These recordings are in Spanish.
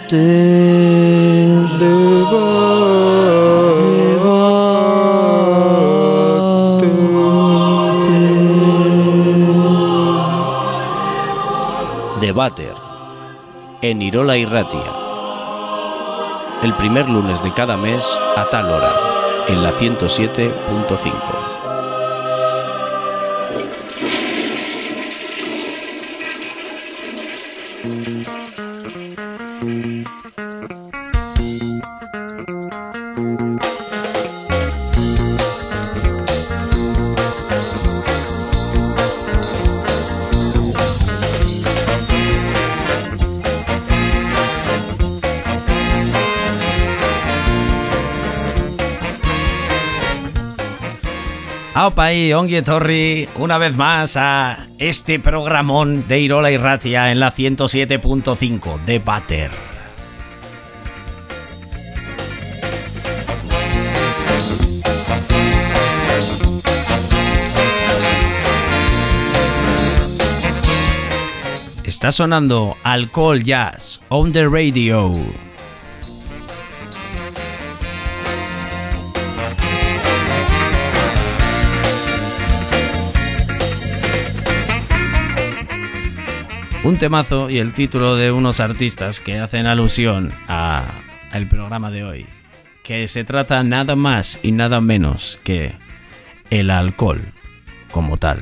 Debater en Irola Irratia. El primer lunes de cada mes a tal hora, en la 107.5. Aupa y ongi etorri una vez más a este programón de Irola Irratia en la 107.5 de Debater. Está sonando Alcohol Jazz on the radio. Un temazo y el título de unos artistas que hacen alusión al programa de hoy, que se trata nada más y nada menos que el alcohol como tal.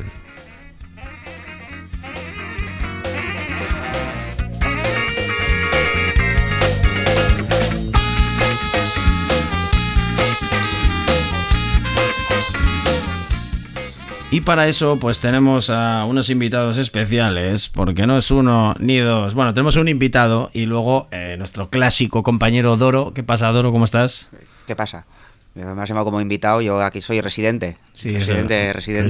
Y para eso pues tenemos a unos invitados especiales, porque no es uno ni dos. Bueno, tenemos un invitado y luego nuestro clásico compañero Doro. ¿Qué pasa, Doro? ¿Cómo estás? ¿Qué pasa? Me has llamado como invitado, yo aquí soy residente. Sí, residente.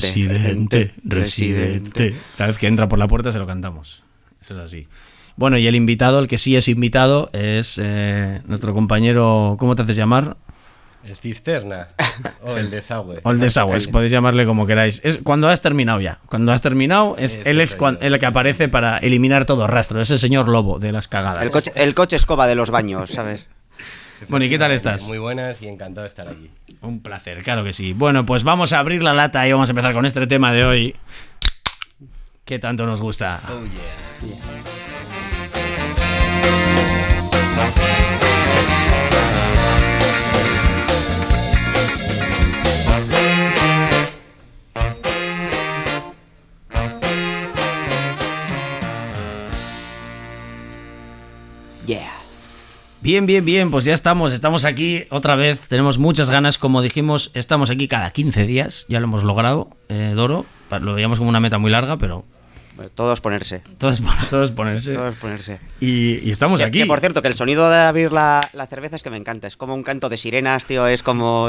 Cada vez que entra por la puerta se lo cantamos. Eso es así. Bueno, y el invitado, el que sí es invitado, es nuestro compañero, ¿cómo te haces llamar? El cisterna o el desagüe. O el desagüe, podéis llamarle como queráis. Es cuando has terminado ya. Cuando has terminado, él es el que aparece para eliminar todo rastro. Es el señor Lobo de las cagadas. El coche escoba de los baños, ¿sabes? Bueno, ¿y qué tal estás? Muy buenas y encantado de estar aquí. Un placer, claro que sí. Bueno, pues vamos a abrir la lata y vamos a empezar con este tema de hoy. ¿Qué tanto nos gusta? Oh, yeah. Bien, pues ya estamos aquí otra vez, tenemos muchas ganas, como dijimos, estamos aquí cada 15 días, ya lo hemos logrado, Doro, lo veíamos como una meta muy larga, pero... Todo es ponerse. Todo es ponerse. Todo es ponerse. Y estamos aquí. Que por cierto, que el sonido de abrir la cerveza es que me encanta, es como un canto de sirenas, tío, es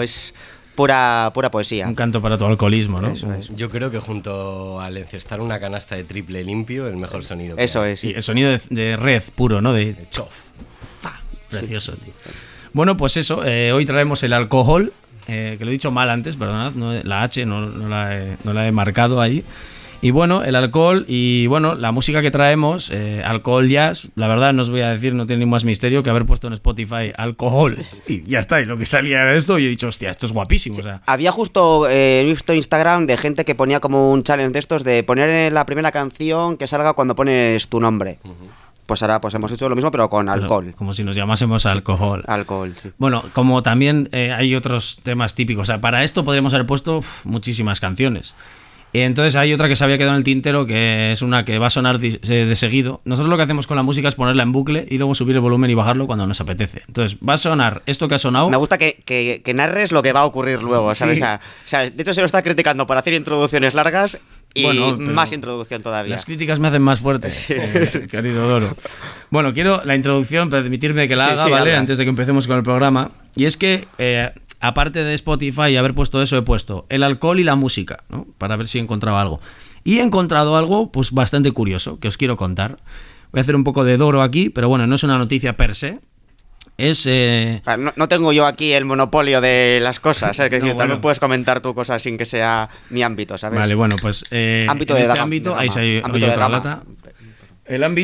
pura poesía. Un canto para tu alcoholismo, ¿no? Eso es. Yo creo que junto al encestar una canasta de triple limpio, el mejor sonido. Eso es. Sí, el sonido de red puro, ¿no? De chof. Precioso, tío. Bueno, pues eso, hoy traemos el alcohol, que lo he dicho mal antes, perdonad, la H no la he marcado ahí. Y bueno, el alcohol y bueno, la música que traemos, alcohol jazz, la verdad no os voy a decir, no tiene ni más misterio que haber puesto en Spotify alcohol y ya está, y lo que salía era esto y he dicho, hostia, esto es guapísimo. O sea. Había justo visto Instagram de gente que ponía como un challenge de estos de poner en la primera canción que salga cuando pones tu nombre. Pues ahora pues hemos hecho lo mismo pero con alcohol. Como si nos llamásemos alcohol. Alcohol, sí. Bueno, como también hay otros temas típicos. O sea, para esto podríamos haber puesto muchísimas canciones. Entonces hay otra que se había quedado en el tintero, que es una que va a sonar de seguido. Nosotros lo que hacemos con la música es ponerla en bucle y luego subir el volumen y bajarlo cuando nos apetece. Entonces va a sonar esto que ha sonado. Me gusta que narres lo que va a ocurrir luego, ¿sabes? Sí. O sea, de hecho se lo está criticando por hacer introducciones largas. Y bueno, más introducción todavía. Las críticas me hacen más fuerte, querido Doro. Bueno, quiero la introducción, permitirme que la haga, ¿vale? Habla. Antes de que empecemos con el programa. Y es que, aparte de Spotify y haber puesto eso, he puesto el alcohol y la música, ¿no? Para ver si he encontrado algo. Y he encontrado algo, pues, bastante curioso, que os quiero contar. Voy a hacer un poco de Doro aquí, pero bueno, no es una noticia per se. Es no tengo yo aquí el monopolio de las cosas, ¿sabes? Que no, también puedes comentar tu cosa sin que sea mi ámbito, ¿sabes? Vale, bueno, pues ámbito en de este gama, ámbito, de ahí hay otra lata. El ámbito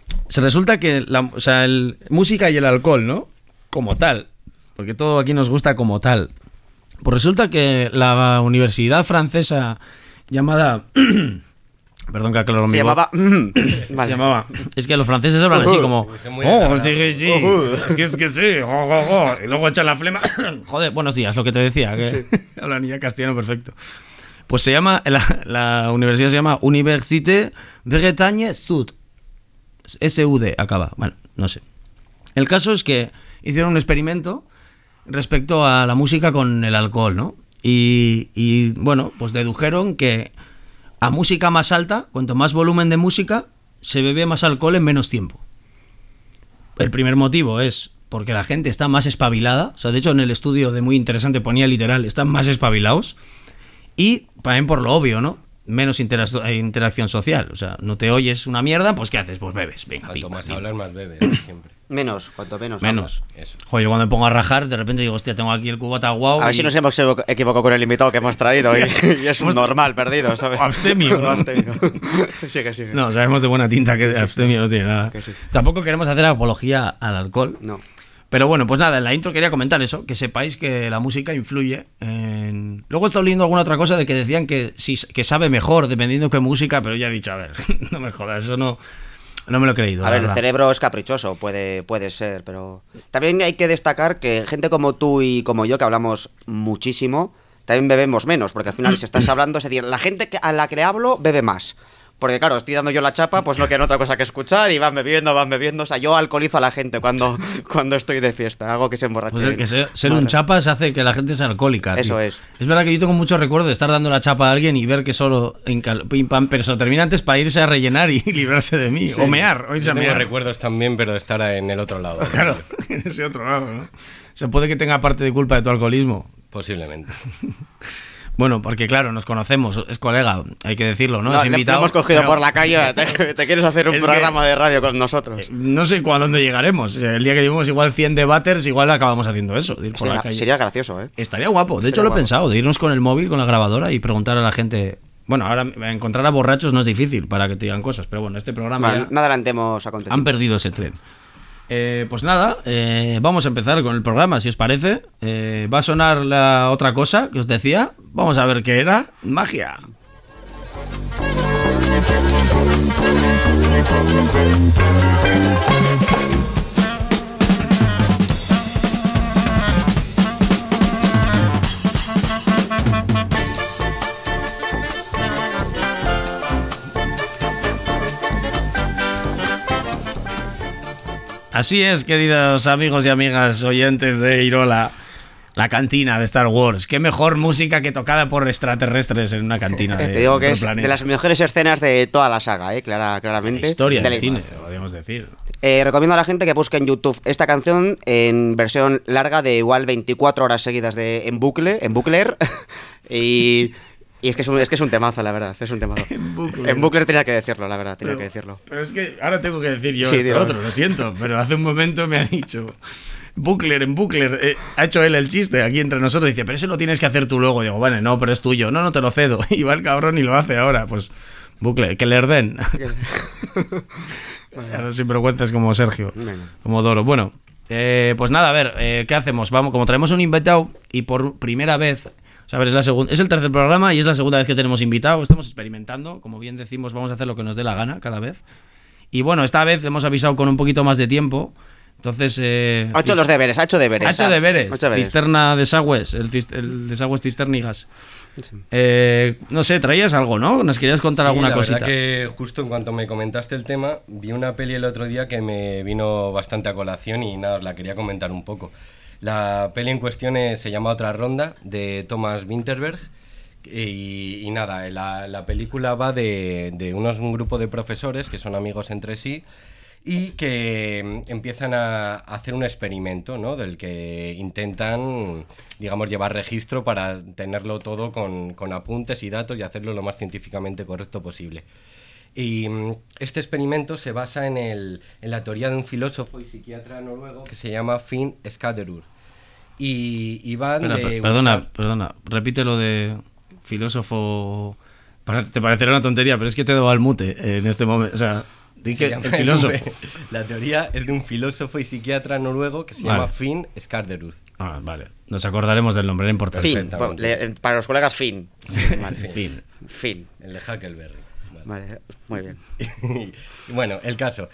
se resulta que el música y el alcohol, ¿no? Como tal, porque todo aquí nos gusta como tal. Pues resulta que la universidad francesa llamada... Perdón que aclaro mi voz. Vale. Se llamaba. Es que los franceses hablan así como... Oh, sí. Es que sí. Y luego echan la flema. Joder, buenos días, lo que te decía. Que Sí. hablan ya castellano perfecto. Pues se llama... La universidad se llama Université Bretagne Sud. SUD acaba. Bueno, no sé. El caso es que hicieron un experimento respecto a la música con el alcohol, ¿no? Y bueno, pues dedujeron que a música más alta, cuanto más volumen de música, se bebe más alcohol en menos tiempo. El primer motivo es porque la gente está más espabilada. O sea, de hecho, en el estudio de muy interesante ponía literal, están más espabilados. Y también por lo obvio, ¿no? Menos interacción social. O sea, no te oyes una mierda, pues ¿qué haces? Pues bebes. Venga, Cuanto pim, más pim. hablas, más bebes, siempre. Menos, cuanto menos. Menos. Eso. Joder, yo cuando me pongo a rajar, de repente digo, hostia, tengo aquí el cubata guau. A ver si nos hemos equivocado con el invitado que hemos traído y es un normal perdido, ¿sabes? Abstemio, ¿no? Abstemio. Sigue. No, sabemos de buena tinta que abstemio no tiene nada. Que sí. Tampoco queremos hacer apología al alcohol. No. Pero bueno, pues nada, en la intro quería comentar eso, que sepáis que la música influye en... Luego he estado leyendo alguna otra cosa de que decían que sabe mejor dependiendo qué música, pero ya he dicho, a ver, no me jodas, eso no me lo he creído. A ver, el verdad. cerebro es caprichoso, puede ser, pero también hay que destacar que gente como tú y como yo, que hablamos muchísimo, también bebemos menos, porque al final si estás hablando, es decir, la gente a la que le hablo bebe más. Porque claro, estoy dando yo la chapa, pues no quiero otra cosa que escuchar y van bebiendo. O sea, yo alcoholizo a la gente cuando estoy de fiesta, hago que se emborrache. Pues que ser un chapas hace que la gente sea alcohólica. Eso tío. es. Es verdad que yo tengo mucho recuerdo de estar dando la chapa a alguien y ver que solo pim pam, pero eso termina antes para irse a rellenar y librarse de mí. Sí. O mear, o irse Yo a tengo mear. recuerdos también, pero de estar en el otro lado. Claro, en ese otro lado, ¿no? Se puede que tenga parte de culpa de tu alcoholismo. Posiblemente. Bueno, porque claro, nos conocemos, es colega, hay que decirlo, ¿no? No, Es le invitado. hemos cogido pero por la calle, te quieres hacer un Es programa de radio con nosotros. no sé a dónde llegaremos. O sea, el día que lleguemos igual 100 debaters, igual acabamos haciendo eso, de ir por la calle. Sería gracioso, ¿eh? Estaría guapo. De Sería hecho, lo he guapo. pensado, de irnos con el móvil, con la grabadora y preguntar a la gente. Bueno, ahora encontrar a borrachos no es difícil para que te digan cosas, pero bueno, este programa Vale, ya no adelantemos han acontecimientos. perdido ese tren. Pues nada, vamos a empezar con el programa, si os parece. Va a sonar la otra cosa que os decía. Vamos a ver qué era. Magia. Así es, queridos amigos y amigas oyentes de Irola, la cantina de Star Wars. Qué mejor música que tocada por extraterrestres en una cantina de Te digo que otro es planeta. de las mejores escenas de toda la saga, claramente. Historia De del la cine, imagen. podríamos decir. Recomiendo a la gente que busque en YouTube esta canción en versión larga de igual 24 horas seguidas en bucler. Y es que es un temazo, la verdad. Es un temazo. En bucler tenía que decirlo, la verdad. Tenía que decirlo. Pero es que ahora tengo que decir yo Sí, esto digo. otro, lo siento, pero hace un momento me ha dicho... en Bucler, ha hecho él el chiste aquí entre nosotros. Dice, pero eso lo tienes que hacer tú luego. Digo, bueno, no, pero es tuyo. No, no te lo cedo. Y va el cabrón y lo hace ahora. Pues, Bucler, que le den. Ahora sinvergüenzas como Sergio, Venga. como Doro. Bueno, pues nada, a ver, ¿qué hacemos? Vamos, como traemos un invitado y por primera vez, o sea, a ver, es el tercer programa y es la segunda vez que tenemos invitado. Estamos experimentando, como bien decimos, vamos a hacer lo que nos dé la gana cada vez. Y bueno, esta vez hemos avisado con un poquito más de tiempo. Entonces, Ha hecho los deberes, ha hecho deberes. ha hecho deberes. Ha hecho deberes. Cisterna desagües, el desagües cisternigas. No sé, traías algo, ¿no? Nos querías contar Sí, alguna la cosita. verdad que justo en cuanto me comentaste el tema, vi una peli el otro día que me vino bastante a colación y nada, os la quería comentar un poco. La peli en cuestión se llama Otra Ronda, de Thomas Winterberg. Y nada, la película va de un grupo de profesores que son amigos entre sí y que empiezan a hacer un experimento, ¿no? Del que intentan, digamos, llevar registro para tenerlo todo con apuntes y datos y hacerlo lo más científicamente correcto posible. Y este experimento se basa en la teoría de un filósofo y psiquiatra noruego que se llama Finn Skåderud. Y van Espera, de... perdona, repite lo de filósofo. Te parecerá una tontería, pero es que te he dado al mute en este momento. O sea, Di que llama- el filósofo. La teoría es de un filósofo y psiquiatra noruego que se llama Finn Skarderud. Ah, vale. Nos acordaremos del nombre, no importa. Finn, Perfectamente. para los colegas Finn. Vale. Fin. Finn. El de Huckleberry. Vale. Vale, muy bien. Y bueno, el caso.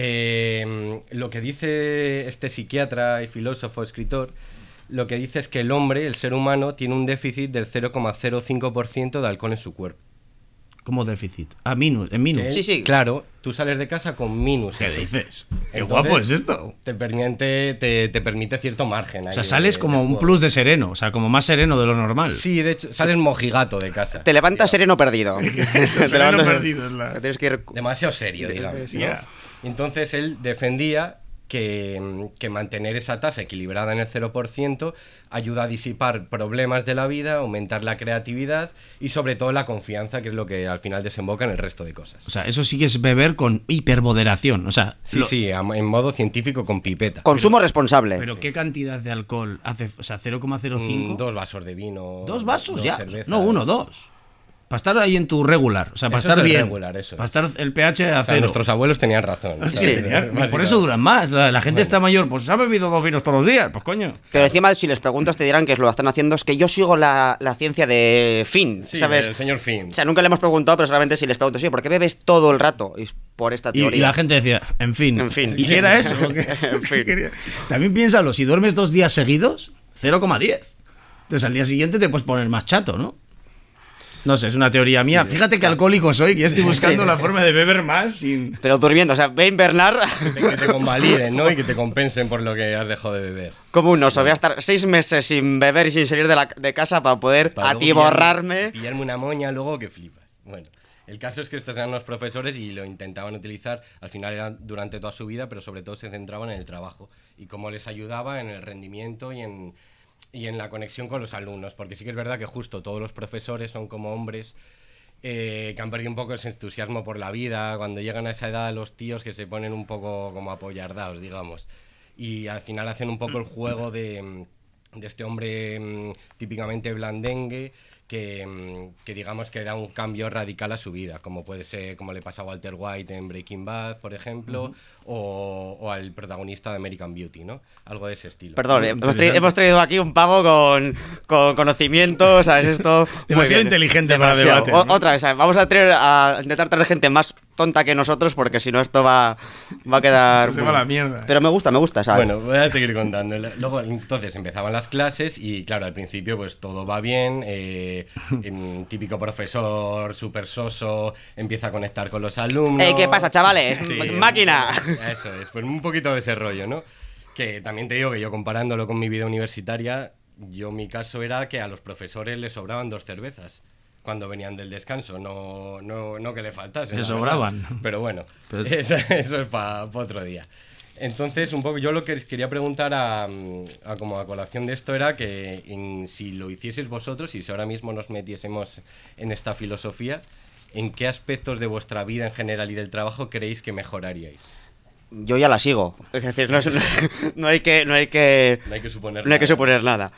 Lo que dice este psiquiatra y filósofo, escritor, lo que dice es que el hombre, el ser humano, tiene un déficit del 0,05% de alcohol en su cuerpo. ¿Cómo déficit? Ah, en minus. Que, Sí, sí. Claro, tú sales de casa con minus. ¿Qué dices? Qué Entonces, guapo es esto. Te permite cierto margen. O sea, sales como un plus de sereno, o sea, como más sereno de lo normal. Sí, de hecho, sales mojigato de casa. Te levantas sereno perdido. sereno perdido es la- Tienes que ir... Demasiado serio, digamos. ¿no? Ya. Entonces él defendía que mantener esa tasa equilibrada en el 0% ayuda a disipar problemas de la vida, aumentar la creatividad y sobre todo la confianza, que es lo que al final desemboca en el resto de cosas. O sea, eso sí que es beber con hipermoderación. O sea, Sí, en modo científico con pipeta. Consumo responsable. ¿Pero qué cantidad de alcohol hace? O sea, 0,05. 2 vasos de vino. ¿Dos vasos 2 ya? cervezas. No, 1, 2. Para estar ahí en tu regular. O sea, para Eso estar es el bien. regular, eso. Para estar el pH a O sea, cero. nuestros abuelos tenían razón. Es que Sí, por eso duran más. La gente está mayor, pues ha bebido 2 vinos todos los días. Pues coño. Pero encima, si les preguntas, te dirán que lo están haciendo. Es que yo sigo la ciencia de Finn, Sí, ¿sabes? el señor Finn. O sea, nunca le hemos preguntado, pero solamente si les pregunto, sí, ¿por qué bebes todo el rato? Y es por esta teoría. Y la gente decía, en fin. En fin. ¿Y qué era eso? En fin. También piénsalo, si duermes 2 días seguidos, 0,10. Entonces al día siguiente te puedes poner más chato, ¿no? No sé, es una teoría mía. Fíjate qué alcohólico soy, que ya estoy buscando Sí. la forma de beber más sin... Pero durmiendo, o sea, ve a invernar Que te convaliden, ¿no? Y que te compensen por lo que has dejado de beber. como un oso. Voy a estar 6 meses sin beber y sin salir de casa para poder Para luego atiborrarme. pillarme una moña luego que flipas. Bueno, el caso es que estos eran los profesores y lo intentaban utilizar, al final era durante toda su vida, pero sobre todo se centraban en el trabajo y cómo les ayudaba en el rendimiento y en la conexión con los alumnos, porque sí que es verdad que justo todos los profesores son como hombres que han perdido un poco ese entusiasmo por la vida, cuando llegan a esa edad los tíos que se ponen un poco como apoyardaos, digamos, y al final hacen un poco el juego de este hombre típicamente blandengue que digamos que da un cambio radical a su vida, como puede ser, como le pasa a Walter White en Breaking Bad, por ejemplo, o al protagonista de American Beauty, ¿no? Algo de ese estilo. Perdón, Interesante. hemos traído aquí un pavo con conocimientos, ¿sabes? Esto. muy Demasiado bien. inteligente para Demasiado. debates, ¿no? Otra vez, ¿sabes? Vamos a intentar traer gente más tonta que nosotros, porque si no, esto va a quedar. Se va a la mierda. Pero me gusta, ¿sabes? Bueno, voy a seguir contando. Luego, entonces, empezaban las clases y, claro, al principio, pues todo va bien. Típico profesor súper soso empieza a conectar con los alumnos. ¿Qué pasa, chavales? Sí, ¡Máquina! Eso es, pues un poquito de ese rollo, ¿no? Que también te digo que yo, comparándolo con mi vida universitaria, mi caso era que a los profesores les sobraban 2 cervezas cuando venían del descanso, no que le faltasen. Les la sobraban. verdad. Pero bueno, Pero- eso es para otro día. Entonces, un poco yo lo que les quería preguntar como a colación de esto era que si lo hicieseis vosotros y si ahora mismo nos metiésemos en esta filosofía, ¿en qué aspectos de vuestra vida en general y del trabajo creéis que mejoraríais? Yo ya la sigo. Es decir, no hay que No hay que suponer nada.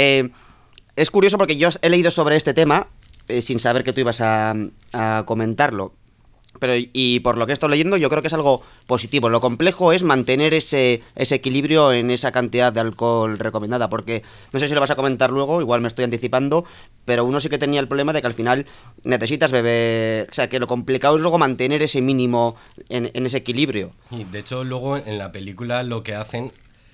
Es curioso porque yo he leído sobre este tema sin saber que tú ibas a comentarlo. Pero y por lo que he estado leyendo, yo creo que es algo positivo. Lo complejo es mantener ese equilibrio en esa cantidad de alcohol recomendada. Porque no sé si lo vas a comentar luego, igual me estoy anticipando, pero uno sí que tenía el problema de que al final necesitas beber. O sea, que lo complicado es luego mantener ese mínimo en ese equilibrio. Y de hecho, luego en la película lo que hacen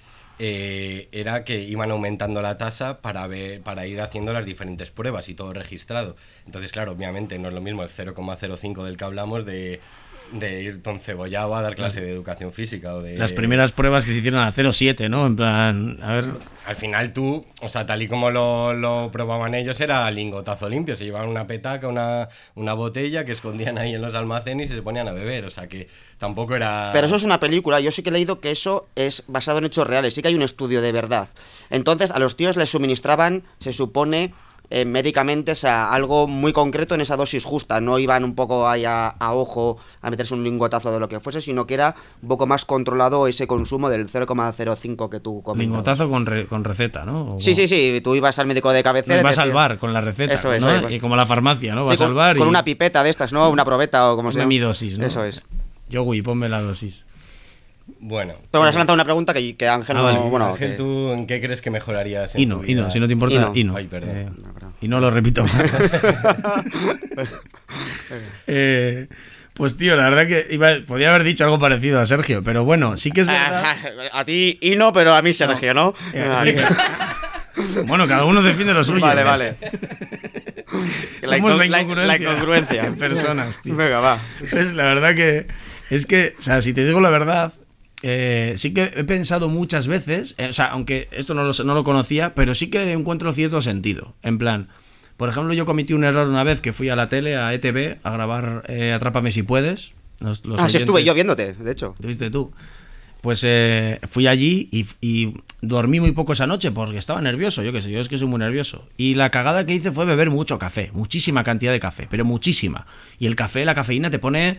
era que iban aumentando la tasa para ir haciendo las diferentes pruebas y todo registrado. Entonces, claro, obviamente no es lo mismo el 0,05 del que hablamos de ir toncebollado a dar clase de educación física o de... Las primeras pruebas que se hicieron a 0,7, ¿no? En plan, a ver... Al final tú, o sea, tal y como lo probaban ellos, era lingotazo limpio. Se llevaban una petaca, una botella que escondían ahí en los almacenes y se ponían a beber. O sea, que tampoco era... Pero eso es una película. Yo sí que he leído que eso es basado en hechos reales. Sí que hay un estudio de verdad. Entonces, a los tíos les suministraban, se supone, medicamentos a algo muy concreto en esa dosis justa. No iban un poco ahí a ojo a meterse un lingotazo de lo que fuese, sino que era un poco más controlado ese consumo del 0,05 que tú comentas. Lingotazo con receta, ¿no? O- Sí. Tú ibas al médico de cabecera. No, y vas te al decía- bar con la receta, Eso es, ¿no? ahí va. Y como la farmacia, ¿no? Sí, Vas al bar con y... una pipeta de estas, ¿no? Una probeta o como Una sea. hemidosis, ¿no? Eso es. Yogui, ponme la dosis. Bueno. Pero bueno, has lanzado una pregunta que Ángel no... vale. Bueno, Ángel, que... ¿tú en qué crees que mejorarías en tu vida? Hino, si no te importa, Hino. Ay, perdón. Y no lo repito más. Pues tío, la verdad que podía haber dicho algo parecido a Sergio, pero bueno, sí que es verdad. A ti Hino, pero a mí Sergio, ¿no? Bueno, cada uno defiende lo suyo. Vale. Somos la incongruencia en personas, tío. Venga, va. Pues la verdad que es que, o sea, si te digo la verdad, sí que he pensado muchas veces, o sea, aunque esto no lo conocía, pero sí que encuentro cierto sentido. En plan, por ejemplo, yo cometí un error una vez que fui a la tele, a ETV, a grabar Atrápame si puedes. Sí, estuve yo viéndote, de hecho. ¿Lo viste tú? Pues fui allí y dormí muy poco esa noche porque estaba nervioso, yo qué sé, yo es que soy muy nervioso. Y la cagada que hice fue beber mucho café, muchísima cantidad de café, pero muchísima. Y el café, la cafeína te pone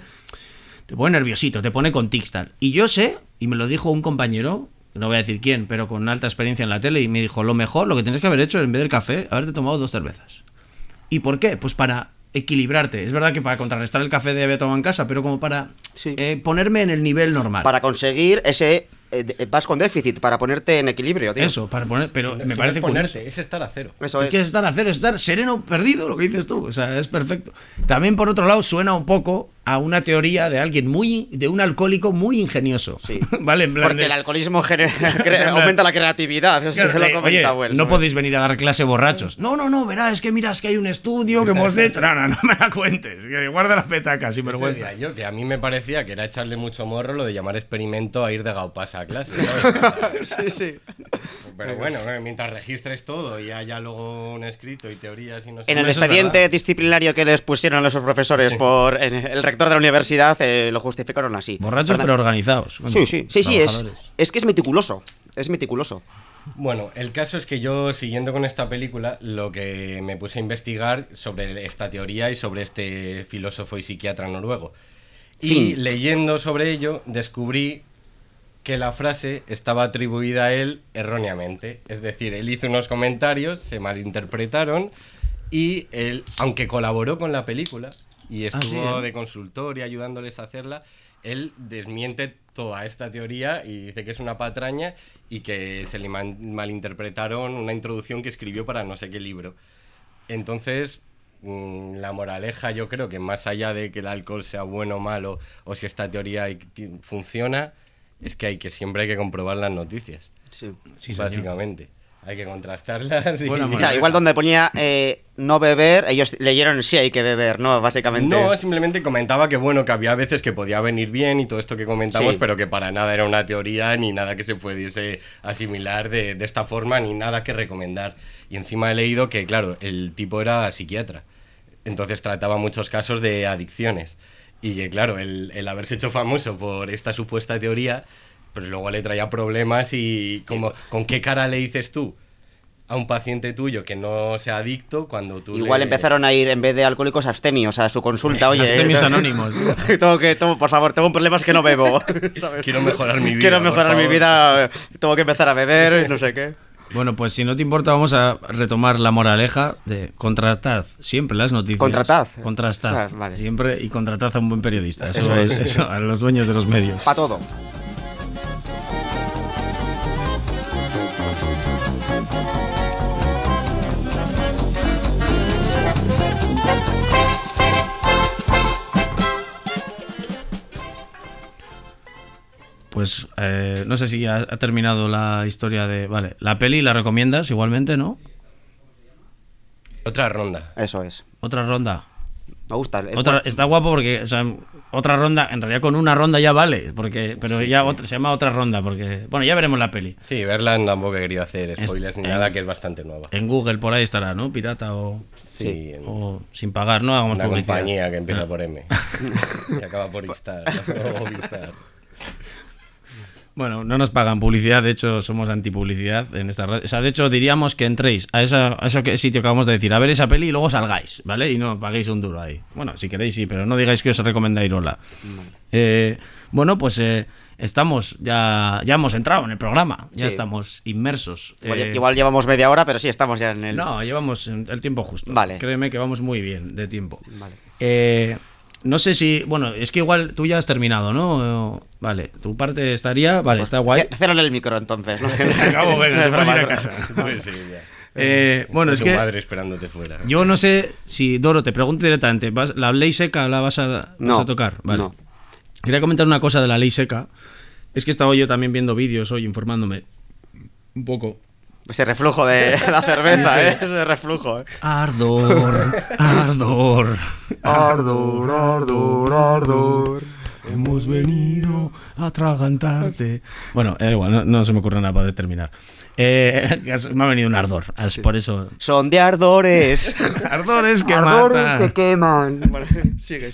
nerviosito, te pone con tics tal. Y yo sé, y me lo dijo un compañero, no voy a decir quién, pero con alta experiencia en la tele, y me dijo, lo que tienes que haber hecho en vez del café, haberte tomado 2 cervezas. ¿Y por qué? Pues para equilibrarte. Es verdad que para contrarrestar el café de había tomado en casa, pero como para ponerme en el nivel normal. Para conseguir ese... vas con déficit, para ponerte en equilibrio, tío. Eso, para poner... Pero me Si parece no es curioso. ponerte, es estar a cero. Eso Es que es estar a cero, es estar sereno, perdido, lo que dices tú. O sea, es perfecto. También, por otro lado, suena un poco a una teoría de alguien de un alcohólico muy ingenioso. Sí. ¿Vale? En plan Porque el alcoholismo aumenta la creatividad. Eso Claro, lo ha comentado oye, él, no ¿sabes? podéis venir a dar clase borrachos. No, verá, es que miras que hay un estudio que hemos hecho. No me la cuentes. Que guarda la petaca, sin Eso vergüenza. decía yo, que a mí me parecía que era echarle mucho morro lo de llamar experimento a ir de gaupasa a clase, ¿sabes? Sí. Pero bueno, mientras registres todo y haya luego un escrito y teorías y no sé En el Eso es expediente verdad. disciplinario que les pusieron a los profesores por el rector de la universidad, lo justificaron así. Borrachos, ¿Verdad? pero organizados. Bueno, Sí, trabajadores. es que es meticuloso. Es meticuloso. Bueno, el caso es que yo, siguiendo con esta película, lo que me puse a investigar sobre esta teoría y sobre este filósofo y psiquiatra noruego. Y leyendo sobre ello, descubrí que la frase estaba atribuida a él erróneamente. Es decir, él hizo unos comentarios, se malinterpretaron, y él, aunque colaboró con la película y estuvo de consultor y ayudándoles a hacerla, él desmiente toda esta teoría y dice que es una patraña y que se le malinterpretaron una introducción que escribió para no sé qué libro. Entonces, la moraleja, yo creo que más allá de que el alcohol sea bueno o malo, o si esta teoría funciona, es que siempre hay que comprobar las noticias. Sí. Sí, señor. Básicamente. Hay que contrastarlas. Buena O manera. sea, igual donde ponía no beber, ellos leyeron sí hay que beber, ¿no? Básicamente. No, simplemente comentaba que bueno, que había veces que podía venir bien y todo esto que comentamos, Sí. pero que para nada era una teoría ni nada que se pudiese asimilar de esta forma, ni nada que recomendar. Y encima he leído que, claro, el tipo era psiquiatra. Entonces trataba muchos casos de adicciones. Y que, claro, el haberse hecho famoso por esta supuesta teoría, pues luego le traía problemas y como, ¿con qué cara le dices tú a un paciente tuyo que no sea adicto cuando tú Igual empezaron a ir, en vez de alcohólicos, abstemios a su consulta. Oye, Abstemios anónimos. por favor, tengo problemas que no bebo. ¿sabes? Quiero mejorar mi vida. Quiero por mejorar mi favor. vida, tengo que empezar a beber, no sé qué. Bueno, pues si no te importa, vamos a retomar la moraleja de contratad siempre las noticias. Contratad. Contrastad. Vale. Siempre, y contratad a un buen periodista. Eso es. Eso, a los dueños de los medios. Para todo. Pues no sé si ha terminado la historia de... Vale, la peli la recomiendas igualmente, ¿no? Otra ronda. Eso es. Otra ronda. Me gusta. Está guapo porque, o sea, otra ronda, en realidad con una ronda ya vale, pero Sí, ya sí. se llama otra ronda, porque, bueno, ya veremos la peli. Sí, verla tampoco he querido hacer spoilers ni nada, que es bastante nueva. En Google por ahí estará, ¿no? Pirata o Sí, o sin pagar, ¿no? Hagamos una publicidad. compañía que empieza por M y acaba por Instar. o Movistar. Bueno, no nos pagan publicidad, de hecho somos antipublicidad en esta red. O sea, de hecho diríamos que entréis a ese sitio que acabamos de decir, a ver esa peli y luego salgáis, ¿vale? Y no paguéis un duro ahí. Bueno, si queréis sí, pero no digáis que os recomendá Irola. Bueno, pues estamos, ya hemos entrado en el programa, ya Sí. estamos inmersos. Igual llevamos media hora, pero sí, estamos ya en el... No, llevamos el tiempo justo. Vale. Créeme que vamos muy bien de tiempo. Vale. No sé si... Bueno, es que igual tú ya has terminado, ¿no? Vale, tu parte estaría... Vale, está guay. Cérrale el micro, entonces, ¿no? Se acabó, venga, te vas a ir a casa. Pues sí, ya. Bueno, es tu que... madre esperándote fuera. Yo no sé si, Doro, te pregunto directamente, ¿la ley seca la vas a tocar? Vale. No. Quería comentar una cosa de la ley seca. Es que estaba yo también viendo vídeos hoy, informándome un poco. Ese reflujo de la cerveza, ese reflujo. Ardor, ardor, Ardor, ardor, ardor. hemos venido a atragantarte. Bueno, igual, no se me ocurre nada para determinar. Me ha venido un ardor, por eso... Son de ardores. Ardores que Ardores matan. que queman. Vale, sigue.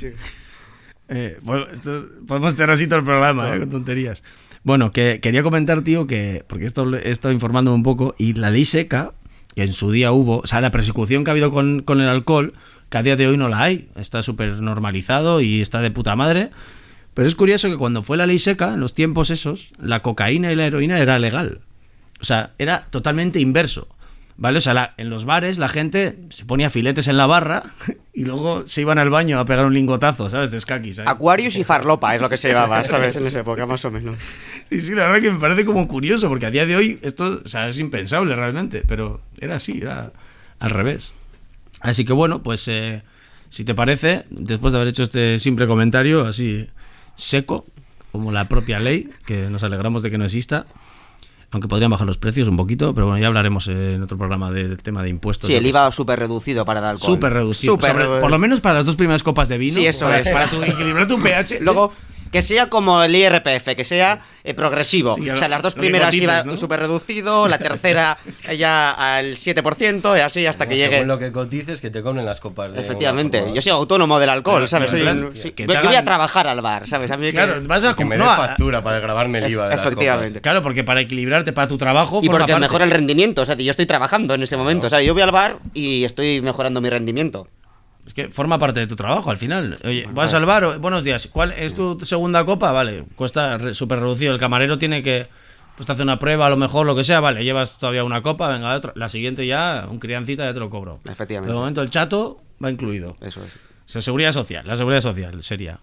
Podemos tener así todo el programa, con tonterías. Bueno, que quería comentar, tío, que porque esto he estado informándome un poco, y la ley seca, que en su día hubo, o sea, la persecución que ha habido con el alcohol, que a día de hoy no la hay, está súper normalizado y está de puta madre, pero es curioso que cuando fue la ley seca, en los tiempos esos, la cocaína y la heroína era legal, o sea, era totalmente inverso. ¿Vale? O sea, en los bares la gente se ponía filetes en la barra y luego se iban al baño a pegar un lingotazo, ¿sabes? De escaquis. Aquarius y farlopa es lo que se llevaba, ¿sabes? En esa época, más o menos. Sí, la verdad que me parece como curioso, porque a día de hoy esto, o sea, es impensable realmente, pero era así, era al revés. Así que bueno, pues si te parece, después de haber hecho este simple comentario así seco, como la propia ley, que nos alegramos de que no exista, aunque podrían bajar los precios un poquito, pero bueno, ya hablaremos en otro programa del tema de impuestos. Sí, el IVA súper reducido para el alcohol. Súper reducido. Por lo menos para las 2 primeras copas de vino. Sí, eso es. Para equilibrar tu pH. Luego, que sea como el IRPF, que sea progresivo. Sí, o sea, las 2 lo que primeras cotices, IVA ¿no? súper reducido, la tercera ya al 7%, y así hasta que llegue. Según lo que cotices, que te cobren las copas de... Efectivamente, yo soy autónomo del alcohol, Pero, ¿sabes? pero en Soy plan, un- sí. que Voy te voy a hagan- trabajar al bar, ¿sabes? A mí Claro, vas a Que me dé no, factura para grabarme el IVA de las Efectivamente. copas. Claro, porque para equilibrarte para tu trabajo Y forma porque parte. mejora el rendimiento, o sea, yo estoy trabajando en ese momento, o sea, yo voy al bar y estoy mejorando mi rendimiento. Es que forma parte de tu trabajo al final. Oye, vas al bar, buenos días. ¿Cuál es tu segunda copa? Vale, cuesta súper reducido. El camarero tiene que pues te hace una prueba, a lo mejor, lo que sea. Vale, llevas todavía una copa, venga, otra. La siguiente ya, un criancita, ya te lo cobro. Efectivamente. De momento el chato va incluido. Eso es. O sea, seguridad social, la seguridad social sería.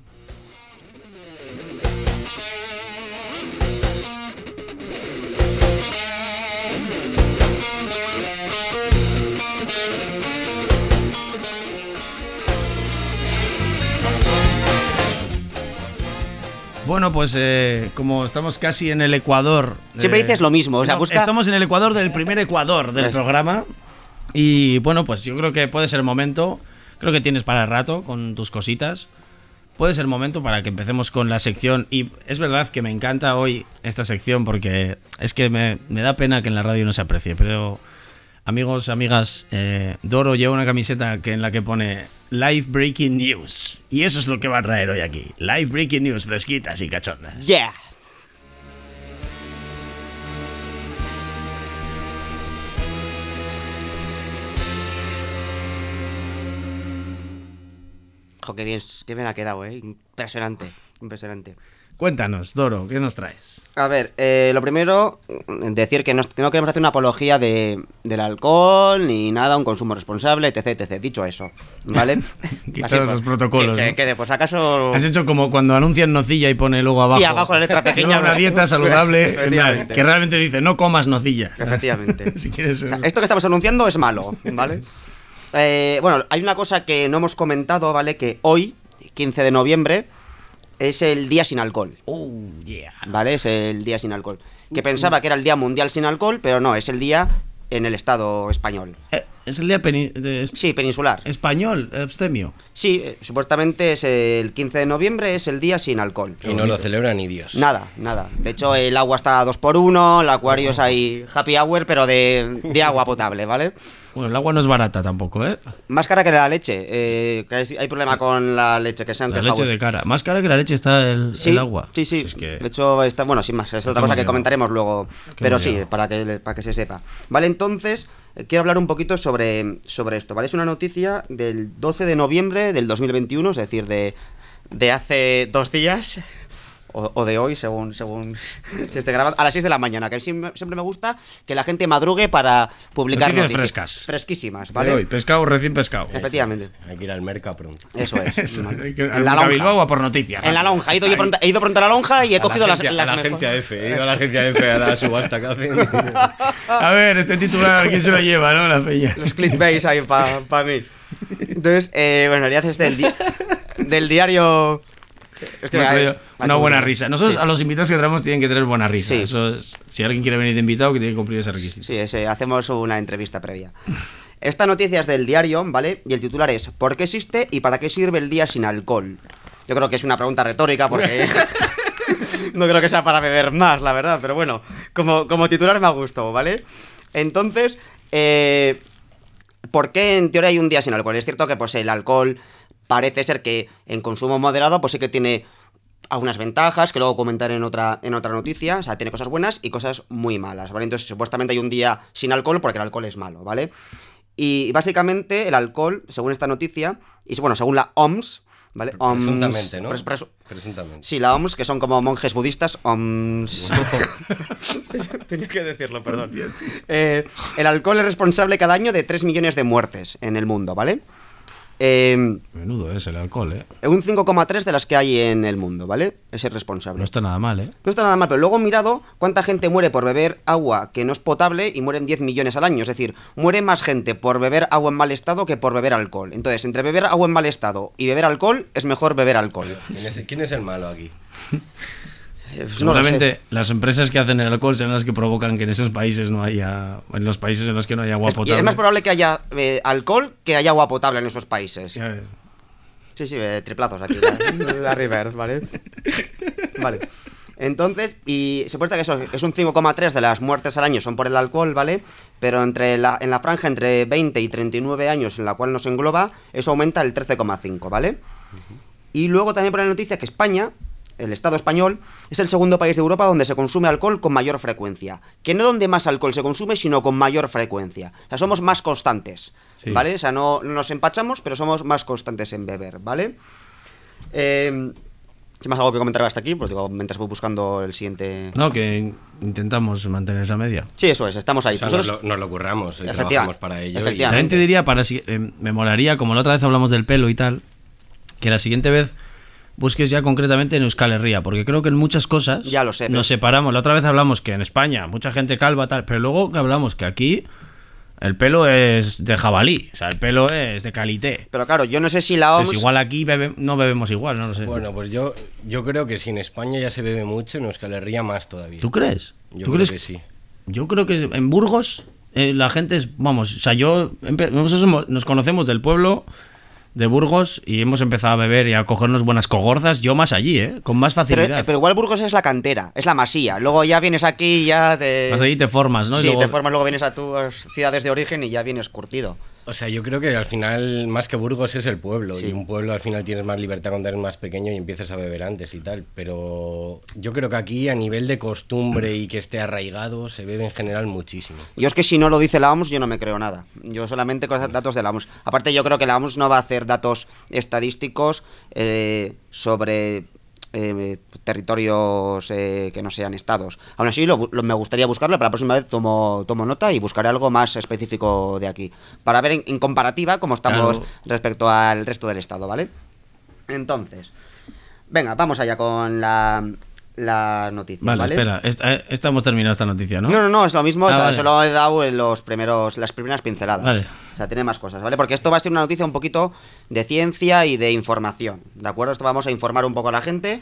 Bueno, pues como estamos casi en el Ecuador... Siempre dices lo mismo, o sea, busca... Estamos en el Ecuador del primer Ecuador del programa. Y bueno, pues yo creo que puede ser momento, creo que tienes para el rato con tus cositas. Puede ser momento para que empecemos con la sección. Y es verdad que me encanta hoy esta sección porque es que me da pena que en la radio no se aprecie. Pero amigos, amigas, Doro lleva una camiseta en la que pone Live Breaking News. Y eso es lo que va a traer hoy aquí. Live Breaking News, fresquitas y cachondas. Yeah. Jo, qué bien ha quedado, impresionante, impresionante. Cuéntanos, Doro, ¿qué nos traes? A ver, lo primero, decir que no queremos hacer una apología del alcohol ni nada, un consumo responsable, etc. Dicho eso, ¿vale? Quitar los protocolos, ¿no? Que pues acaso... Has hecho como cuando anuncian nocilla y pone luego abajo. Sí, abajo la letra pequeña. Lleva una dieta saludable en plan, Efectivamente. que realmente dice no comas nocilla. Efectivamente. Si quieres. O sea, esto que estamos anunciando es malo, ¿vale? Bueno, hay una cosa que no hemos comentado, ¿vale? Que hoy, 15 de noviembre, es el día sin alcohol, Oh, yeah. ¿vale? Es el día sin alcohol. Que pensaba que era el día mundial sin alcohol, pero no, es el día en el Estado español. Es el día Sí, peninsular. español, abstemio. Sí, supuestamente es el 15 de noviembre, es el día sin alcohol. Y no lo celebra ni Dios. Nada. De hecho, el agua está a 2x1, el acuario es ahí happy hour, pero de agua potable, ¿vale? Bueno, el agua no es barata tampoco, ¿eh? Más cara que la leche. Que hay problema con la leche, que se han La quejado. leche de cara. Más cara que la leche está el agua. Sí. Si es que... De hecho, está, bueno, sin más, es otra cosa que comentaremos luego. Pero sí, llegado. para que se sepa. Vale, entonces, quiero hablar un poquito sobre esto, ¿vale? Es una noticia del 12 de noviembre del 2021, es decir, de hace 2 días. o de hoy, según se esté grabando, a las 6 de la mañana, que siempre me gusta que la gente madrugue para publicar noticias frescas. Fresquísimas, ¿vale? De hoy, pescado recién pescado. Efectivamente. Hay que ir al mercado pronto. Eso es. En la Bilbao a por noticias. En la lonja. He ido pronto a la lonja y he cogido las a la agencia F. He ido a la agencia F a la subasta que hacen. A ver, este titular, ¿quién se lo lleva, no? La peña. Los clickbaits ahí para mí. Entonces, bueno, el haces del diario... Es que una buena risa. Nosotros a los invitados que traemos tienen que tener buena risa. Sí. Eso es, si alguien quiere venir de invitado, que tiene que cumplir ese requisito. Sí, hacemos una entrevista previa. Esta noticia es del diario, ¿vale? Y el titular es ¿por qué existe y para qué sirve el día sin alcohol? Yo creo que es una pregunta retórica porque no creo que sea para beber más, la verdad. Pero bueno, como titular me ha gustado, ¿vale? Entonces, ¿por qué en teoría hay un día sin alcohol? Es cierto que pues el alcohol parece ser que en consumo moderado pues sí que tiene algunas ventajas que luego comentaré en otra noticia. O sea, tiene cosas buenas y cosas muy malas, ¿vale? Entonces supuestamente hay un día sin alcohol porque el alcohol es malo, ¿vale? Y básicamente el alcohol, según esta noticia, y bueno, según la OMS, ¿vale? Presuntamente, ¿no? Presuntamente. Sí, la OMS, que son como monjes budistas. OMS. Tenía que decirlo, perdón. El alcohol es responsable cada año de 3 millones de muertes en el mundo, ¿vale? Menudo es el alcohol, Un 5,3 de las que hay en el mundo, ¿vale? Es el responsable. No está nada mal, No está nada mal, pero luego he mirado cuánta gente muere por beber agua que no es potable y mueren 10 millones al año. Es decir, muere más gente por beber agua en mal estado que por beber alcohol. Entonces, entre beber agua en mal estado y beber alcohol, es mejor beber alcohol. ¿Quién es el malo aquí? Seguramente las empresas que hacen el alcohol serán las que provocan que en esos países no haya, en los países en los que no haya agua potable. Es más probable que haya alcohol que haya agua potable en esos países. Ya ves. Sí, triplazos aquí, la reverse, ¿vale? Vale. Entonces, y se puesta que eso es un 5,3 de las muertes al año son por el alcohol, ¿vale? Pero en la franja entre 20 y 39 años en la cual nos engloba, eso aumenta el 13,5, ¿vale? Y luego también pone la noticia que España, el Estado español, es el segundo país de Europa donde se consume alcohol con mayor frecuencia. Que no donde más alcohol se consume, sino con mayor frecuencia. O sea, somos más constantes, sí. ¿Vale? O sea, no nos empachamos, pero somos más constantes en beber, ¿vale? ¿Qué más algo que comentar hasta aquí? Pues digo, mientras voy buscando el siguiente... No, que intentamos mantener esa media. Sí, eso es, estamos ahí. O sea, nosotros nos lo curramos, trabajamos para ello. También te diría, me molaría, como la otra vez hablamos del pelo y tal, que la siguiente vez busques ya concretamente en Euskal Herria, porque creo que en muchas cosas ya lo sé, nos separamos. La otra vez hablamos que en España mucha gente calva tal, pero luego que hablamos que aquí el pelo es de jabalí, o sea, el pelo es de calité. Pero claro, yo no sé si la OMS... Pues igual aquí no bebemos igual, no lo sé. Bueno, pues yo creo que si en España ya se bebe mucho, en Euskal Herria más todavía. ¿Tú crees? Yo creo que sí. Yo creo que en Burgos la gente es... Vamos, o sea, nosotros nos conocemos del pueblo de Burgos y hemos empezado a beber y a cogernos buenas cogorzas, yo más allí, con más facilidad. Pero igual Burgos es la cantera, es la masía. Luego ya vienes aquí y ya te... Vas allí y te formas, ¿no? Sí, luego... te formas, luego vienes a tus ciudades de origen y ya vienes curtido. O sea, yo creo que al final, más que Burgos, es el pueblo. Sí. Y un pueblo al final tienes más libertad cuando eres más pequeño y empiezas a beber antes y tal. Pero yo creo que aquí, a nivel de costumbre y que esté arraigado, se bebe en general muchísimo. Yo es que si no lo dice la OMS, yo no me creo nada. Yo solamente con datos de la OMS. Aparte, yo creo que la OMS no va a hacer datos estadísticos sobre... territorios que no sean estados. Aún así, me gustaría buscarlo. Para la próxima vez tomo nota y buscaré algo más específico de aquí. Para ver en comparativa cómo estamos respecto al resto del estado, ¿vale? Entonces, venga, vamos allá con la noticia, ¿vale? Espera, hemos terminado esta noticia, ¿no? No, es lo mismo, vale. Solo he dado en las primeras pinceladas. Vale. O sea, tiene más cosas, ¿vale? Porque esto va a ser una noticia un poquito de ciencia y de información, ¿de acuerdo? Esto vamos a informar un poco a la gente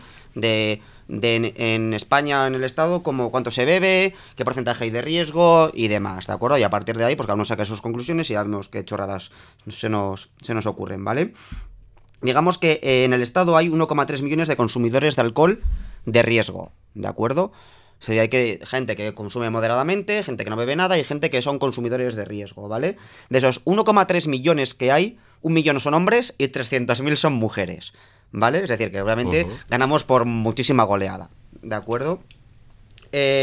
en España, en el Estado, cuánto se bebe, qué porcentaje hay de riesgo y demás, ¿de acuerdo? Y a partir de ahí, pues cada uno saca sus conclusiones y ya vemos qué chorradas se nos ocurren, ¿vale? Digamos que en el Estado hay 1,3 millones de consumidores de alcohol de riesgo, ¿de acuerdo? O sea, hay gente que consume moderadamente, gente que no bebe nada y gente que son consumidores de riesgo, ¿vale? De esos 1,3 millones que hay, 1 millón son hombres y 300.000 son mujeres, ¿vale? Es decir, que obviamente ganamos por muchísima goleada, ¿de acuerdo?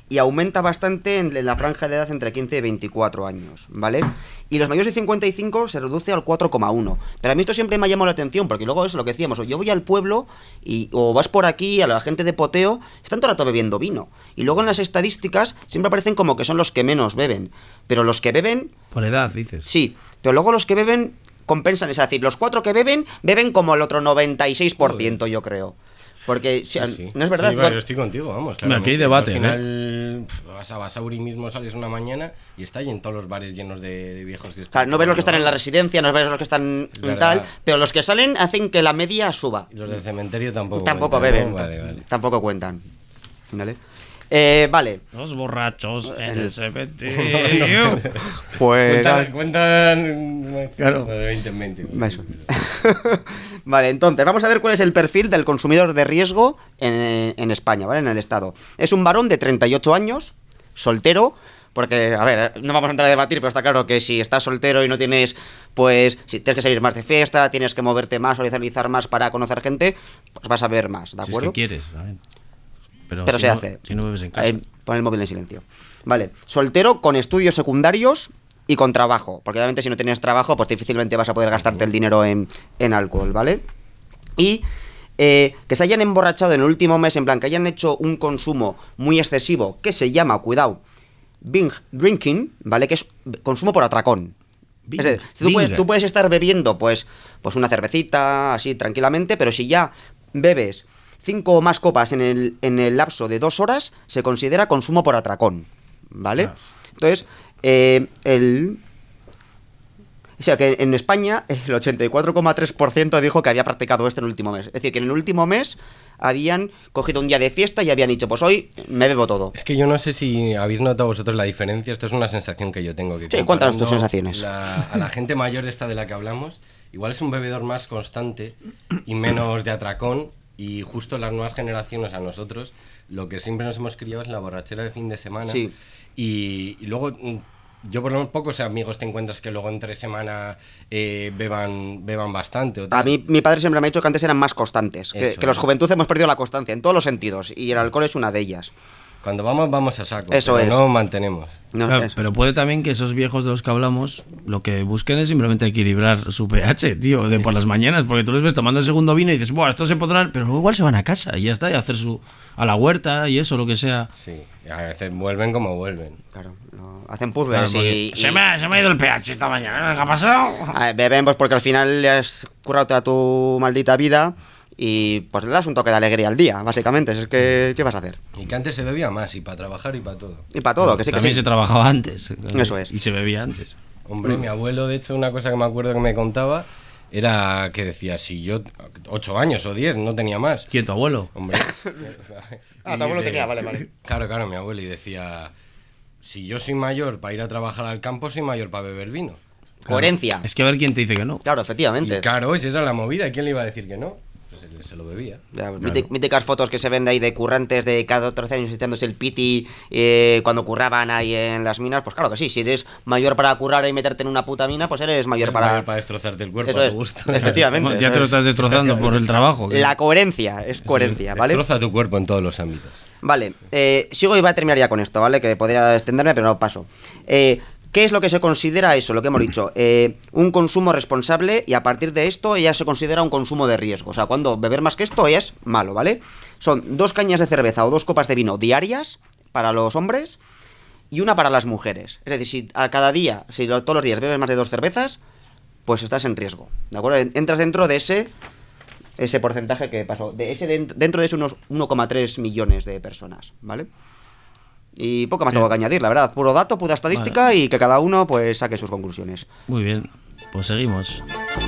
y aumenta bastante en la franja de edad entre 15 y 24 años, ¿vale? Y los mayores de 55 se reduce al 4,1. Pero a mí esto siempre me ha llamado la atención, porque luego es lo que decíamos, o yo voy al pueblo o vas por aquí a la gente de poteo, están todo el rato bebiendo vino. Y luego en las estadísticas siempre aparecen como que son los que menos beben. Pero los que beben... Por edad, dices. Sí, pero luego los que beben compensan, es decir, los 4 que beben como el otro 96%, yo creo. Porque, Sí. no es verdad. Sí, yo estoy contigo, vamos. Aquí hay debate, al final, vas a Basauri mismo, sales una mañana y está en todos los bares llenos de viejos que están. Claro, no ves los que están en la residencia, no ves los que están Es tal, verdad. pero los que salen hacen que la media suba. Y los del cementerio tampoco. Tampoco cuentan, beben, ¿no? Vale. tampoco cuentan. ¿Vale? Vale. Los borrachos en el El- cementerio. Pues... Cuentan Claro. de 20 en 20. Eso. Vale, entonces vamos a ver cuál es el perfil del consumidor de riesgo en España, ¿vale? En el Estado. Es un varón de 38 años, soltero, porque, a ver, no vamos a entrar a debatir, pero está claro que si estás soltero y no tienes, pues, si tienes que salir más de fiesta, tienes que moverte más, socializar más para conocer gente, pues vas a ver más, ¿de Si es acuerdo? que quieres, ¿sabes? Pero Pero si se no, hace. Si no bebes en casa. Pon el móvil en silencio. Vale, soltero con estudios secundarios y con trabajo, porque obviamente si no tienes trabajo, pues difícilmente vas a poder gastarte el dinero en alcohol, ¿vale? Y que se hayan emborrachado en el último mes, en plan, que hayan hecho un consumo muy excesivo, que se llama, cuidado, binge drinking, ¿vale? Que es consumo por atracón. Es decir, si tú puedes estar bebiendo, pues una cervecita, así, tranquilamente, pero si ya bebes 5 o más copas en el lapso de 2 horas, se considera consumo por atracón, ¿vale? Claro. Entonces, o sea que en España el 84,3% dijo que había practicado esto en el último mes. Es decir, que en el último mes habían cogido un día de fiesta y habían dicho, pues hoy me bebo todo. Es que yo no sé si habéis notado vosotros la diferencia. Esto es una sensación que yo tengo. Que Sí, cuéntanos tus comparando sensaciones. a la gente mayor de esta de la que hablamos, igual es un bebedor más constante y menos de atracón. Y justo las nuevas generaciones, a nosotros, lo que siempre nos hemos criado es la borrachera de fin de semana. Sí. Y luego, yo por lo menos pocos amigos te encuentras que luego entre semana beban bastante. O tal. A mí, mi padre siempre me ha dicho que antes eran más constantes, que Eso los es. juventud hemos perdido la constancia en todos los sentidos, y el alcohol es una de ellas. Cuando vamos a saco. Eso pero es. no mantenemos. No, Claro, es- pero puede también que esos viejos de los que hablamos lo que busquen es simplemente equilibrar su pH, tío, de por las mañanas, porque tú les ves tomando el segundo vino y dices, buah, esto se podrán, pero luego igual se van a casa y ya está, y a hacer a la huerta y eso, lo que sea. Sí, a veces vuelven como vuelven. Claro, hacen puzzles Claro, y, porque se me ha ido el pH esta mañana, ¿qué ha pasado? beben pues porque al final le has currado toda tu maldita vida y pues le das un toque de alegría al día, básicamente. Es que, ¿qué vas a hacer? Y que antes se bebía más, y para trabajar y para todo. Y para todo, que sí, que También sí. se trabajaba antes. Eso es. Y se bebía antes. Hombre, mi abuelo, de hecho, una cosa que me acuerdo que me contaba era que decía, si yo 8 años o 10, no tenía más. ¿Quién, tu abuelo? Hombre. Ah, tu abuelo tenía, vale. Claro, mi abuelo, y decía, si yo soy mayor para ir a trabajar al campo, soy mayor para beber vino. Coherencia. Es que a ver quién te dice que no. Claro, Y efectivamente. claro, esa era la movida, ¿y quién le iba a decir que no? Pues se lo bebía. Ya, míticas fotos que se ven de ahí de currantes de cada 13 años echándose el piti cuando curraban ahí en las minas. Pues claro que sí, si eres mayor para currar y meterte en una puta mina, pues eres mayor para... destrozarte el cuerpo Eso a es, tu gusto. efectivamente. Ya te lo estás destrozando por el trabajo. que- La coherencia, es coherencia, ¿vale? Destroza tu cuerpo en todos los ámbitos. Vale, sigo y voy a terminar ya con esto, ¿vale? Que podría extenderme, pero no paso. ¿Qué es lo que se considera eso? Lo que hemos dicho, un consumo responsable, y a partir de esto ya se considera un consumo de riesgo. O sea, cuando beber más que esto es malo, ¿vale? Son 2 cañas de cerveza o 2 copas de vino diarias para los hombres y una para las mujeres. Es decir, si a cada día, todos los días bebes más de 2 cervezas, pues estás en riesgo, ¿de acuerdo? Entras dentro de ese porcentaje que pasó, dentro de ese unos 1,3 millones de personas, ¿vale? Y poco más tengo que añadir, la verdad. Puro dato, pura estadística y que cada uno pues saque sus conclusiones. Muy bien, pues seguimos.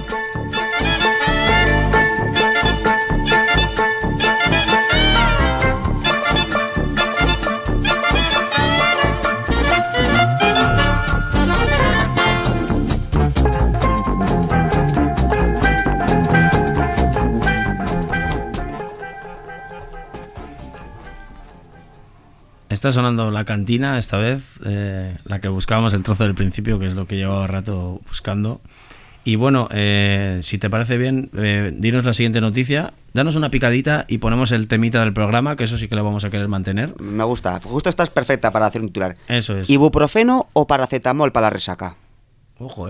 Está sonando la cantina esta vez, la que buscábamos, el trozo del principio, que es lo que llevaba rato buscando. Y bueno, si te parece bien, dinos la siguiente noticia danos una picadita y ponemos el temita del programa, que eso sí que lo vamos a querer mantener. Me gusta. Justo estás perfecta para hacer un titular. Eso es. ¿Ibuprofeno o paracetamol para la resaca? Ojo,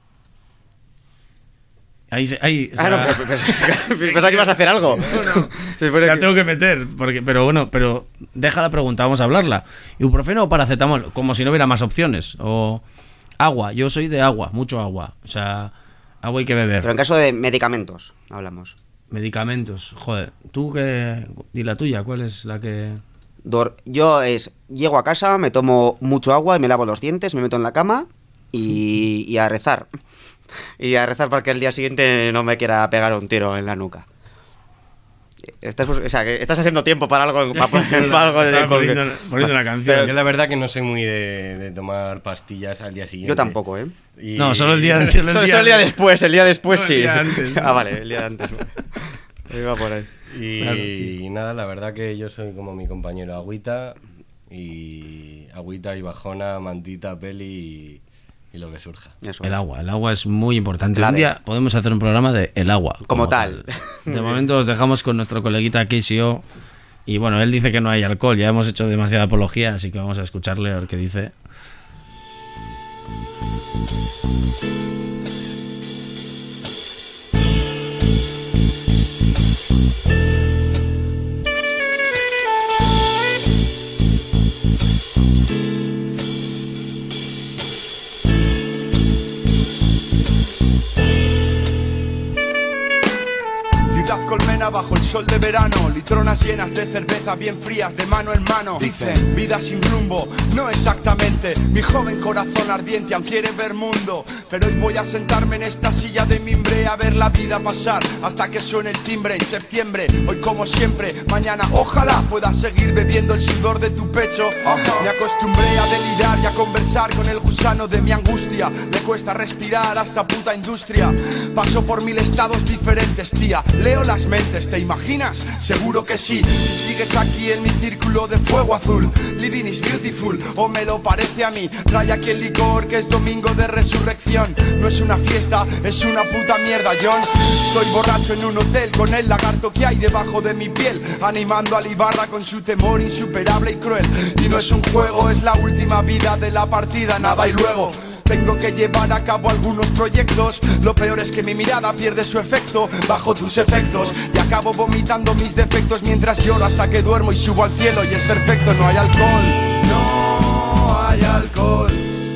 Ahí Pensaba que ibas a hacer algo. La tengo que meter, pero deja la pregunta, vamos a hablarla. ¿Ibuprofeno o paracetamol? Como si no hubiera más opciones. O agua, yo soy de agua, mucho agua. O sea, agua hay que beber. Pero en caso de medicamentos, hablamos. Medicamentos, joder. Tú di la tuya, ¿cuál es la que...? Llego a casa, me tomo mucho agua y me lavo los dientes, me meto en la cama y a rezar. Y a rezar para que el día siguiente no me quiera pegar un tiro en la nuca. Estás haciendo tiempo para algo, poniendo una canción. Yo la verdad que no soy muy de tomar pastillas al día siguiente. Yo tampoco, No, solo el día después. El día después no, sí. El día antes, ¿no? Vale, el día antes. Iba por ahí. Y nada, la verdad que yo soy como mi compañero, agüita y bajona, mantita, peli y lo que surja. El agua es muy importante. Clave. Un día podemos hacer un programa de el agua. Como tal. De momento os dejamos con nuestro coleguita KCO. Y bueno, él dice que no hay alcohol. Ya hemos hecho demasiada apología, así que vamos a escucharle a ver qué dice. Colmena bajo el sol de verano, litronas llenas de cerveza bien frías de mano en mano. Dicen, vida sin rumbo, no exactamente. Mi joven corazón ardiente aún quiere ver mundo. Pero hoy voy a sentarme en esta silla de mimbre a ver la vida pasar hasta que suene el timbre en septiembre. Hoy como siempre, mañana ojalá pueda seguir bebiendo el sudor de tu pecho. Me acostumbré a delirar y a conversar con el gusano de mi angustia. Me cuesta respirar hasta puta industria. Paso por 1000 estados diferentes, tía. Leo las mentes, ¿te imaginas? Seguro que sí. Si sigues aquí en mi círculo de fuego azul, living is beautiful, o me lo parece a mí. Trae aquí el licor que es domingo de resurrección. No es una fiesta, es una puta mierda, John. Estoy borracho en un hotel con el lagarto que hay debajo de mi piel, animando a Ibarra con su temor insuperable y cruel. Y no es un juego, es la última vida de la partida, nada y luego. Tengo que llevar a cabo algunos proyectos. Lo peor es que mi mirada pierde su efecto bajo tus efectos y acabo vomitando mis defectos mientras lloro hasta que duermo y subo al cielo y es perfecto. No hay alcohol, no hay alcohol.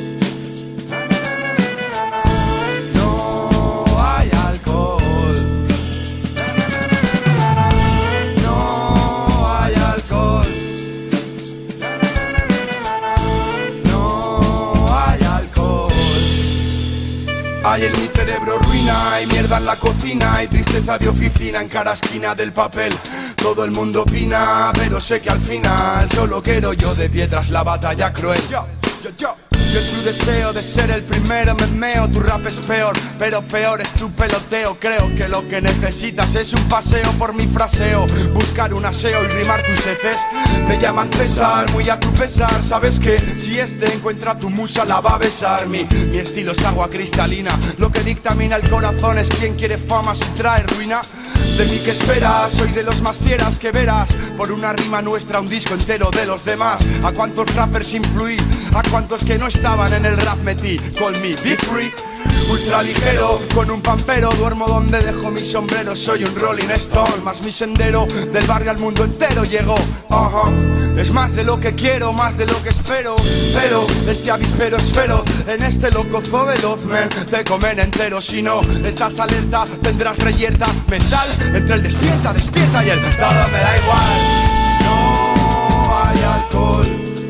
Hay en mi cerebro ruina, hay mierda en la cocina, hay tristeza de oficina en cada esquina del papel. Todo el mundo opina, pero sé que al final solo quiero yo de pie tras la batalla cruel. Yo en tu deseo de ser el primero me meo. Tu rap es peor, pero peor es tu peloteo. Creo que lo que necesitas es un paseo por mi fraseo, buscar un aseo y rimar tus heces. Me llaman César, muy a tu pesar. Sabes que si encuentra tu musa la va a besar. Mi estilo es agua cristalina. Lo que dictamina el corazón es quién quiere fama si trae ruina. De mí que esperas, soy de los más fieras que verás. Por una rima nuestra un disco entero de los demás. A cuántos rappers influí, a cuántos que no estaban en el rap metí. Call me be free. Ultra ligero, con un pampero, duermo donde dejo mi sombrero. Soy un Rolling Stone, más mi sendero. Del barrio al mundo entero llegó. Es más de lo que quiero, más de lo que espero. Pero este avispero es feroz. En este loco zoo veloz, man, te comen entero. Si no estás alerta, tendrás reyerta mental entre el despierta y el todo me da igual. No hay alcohol.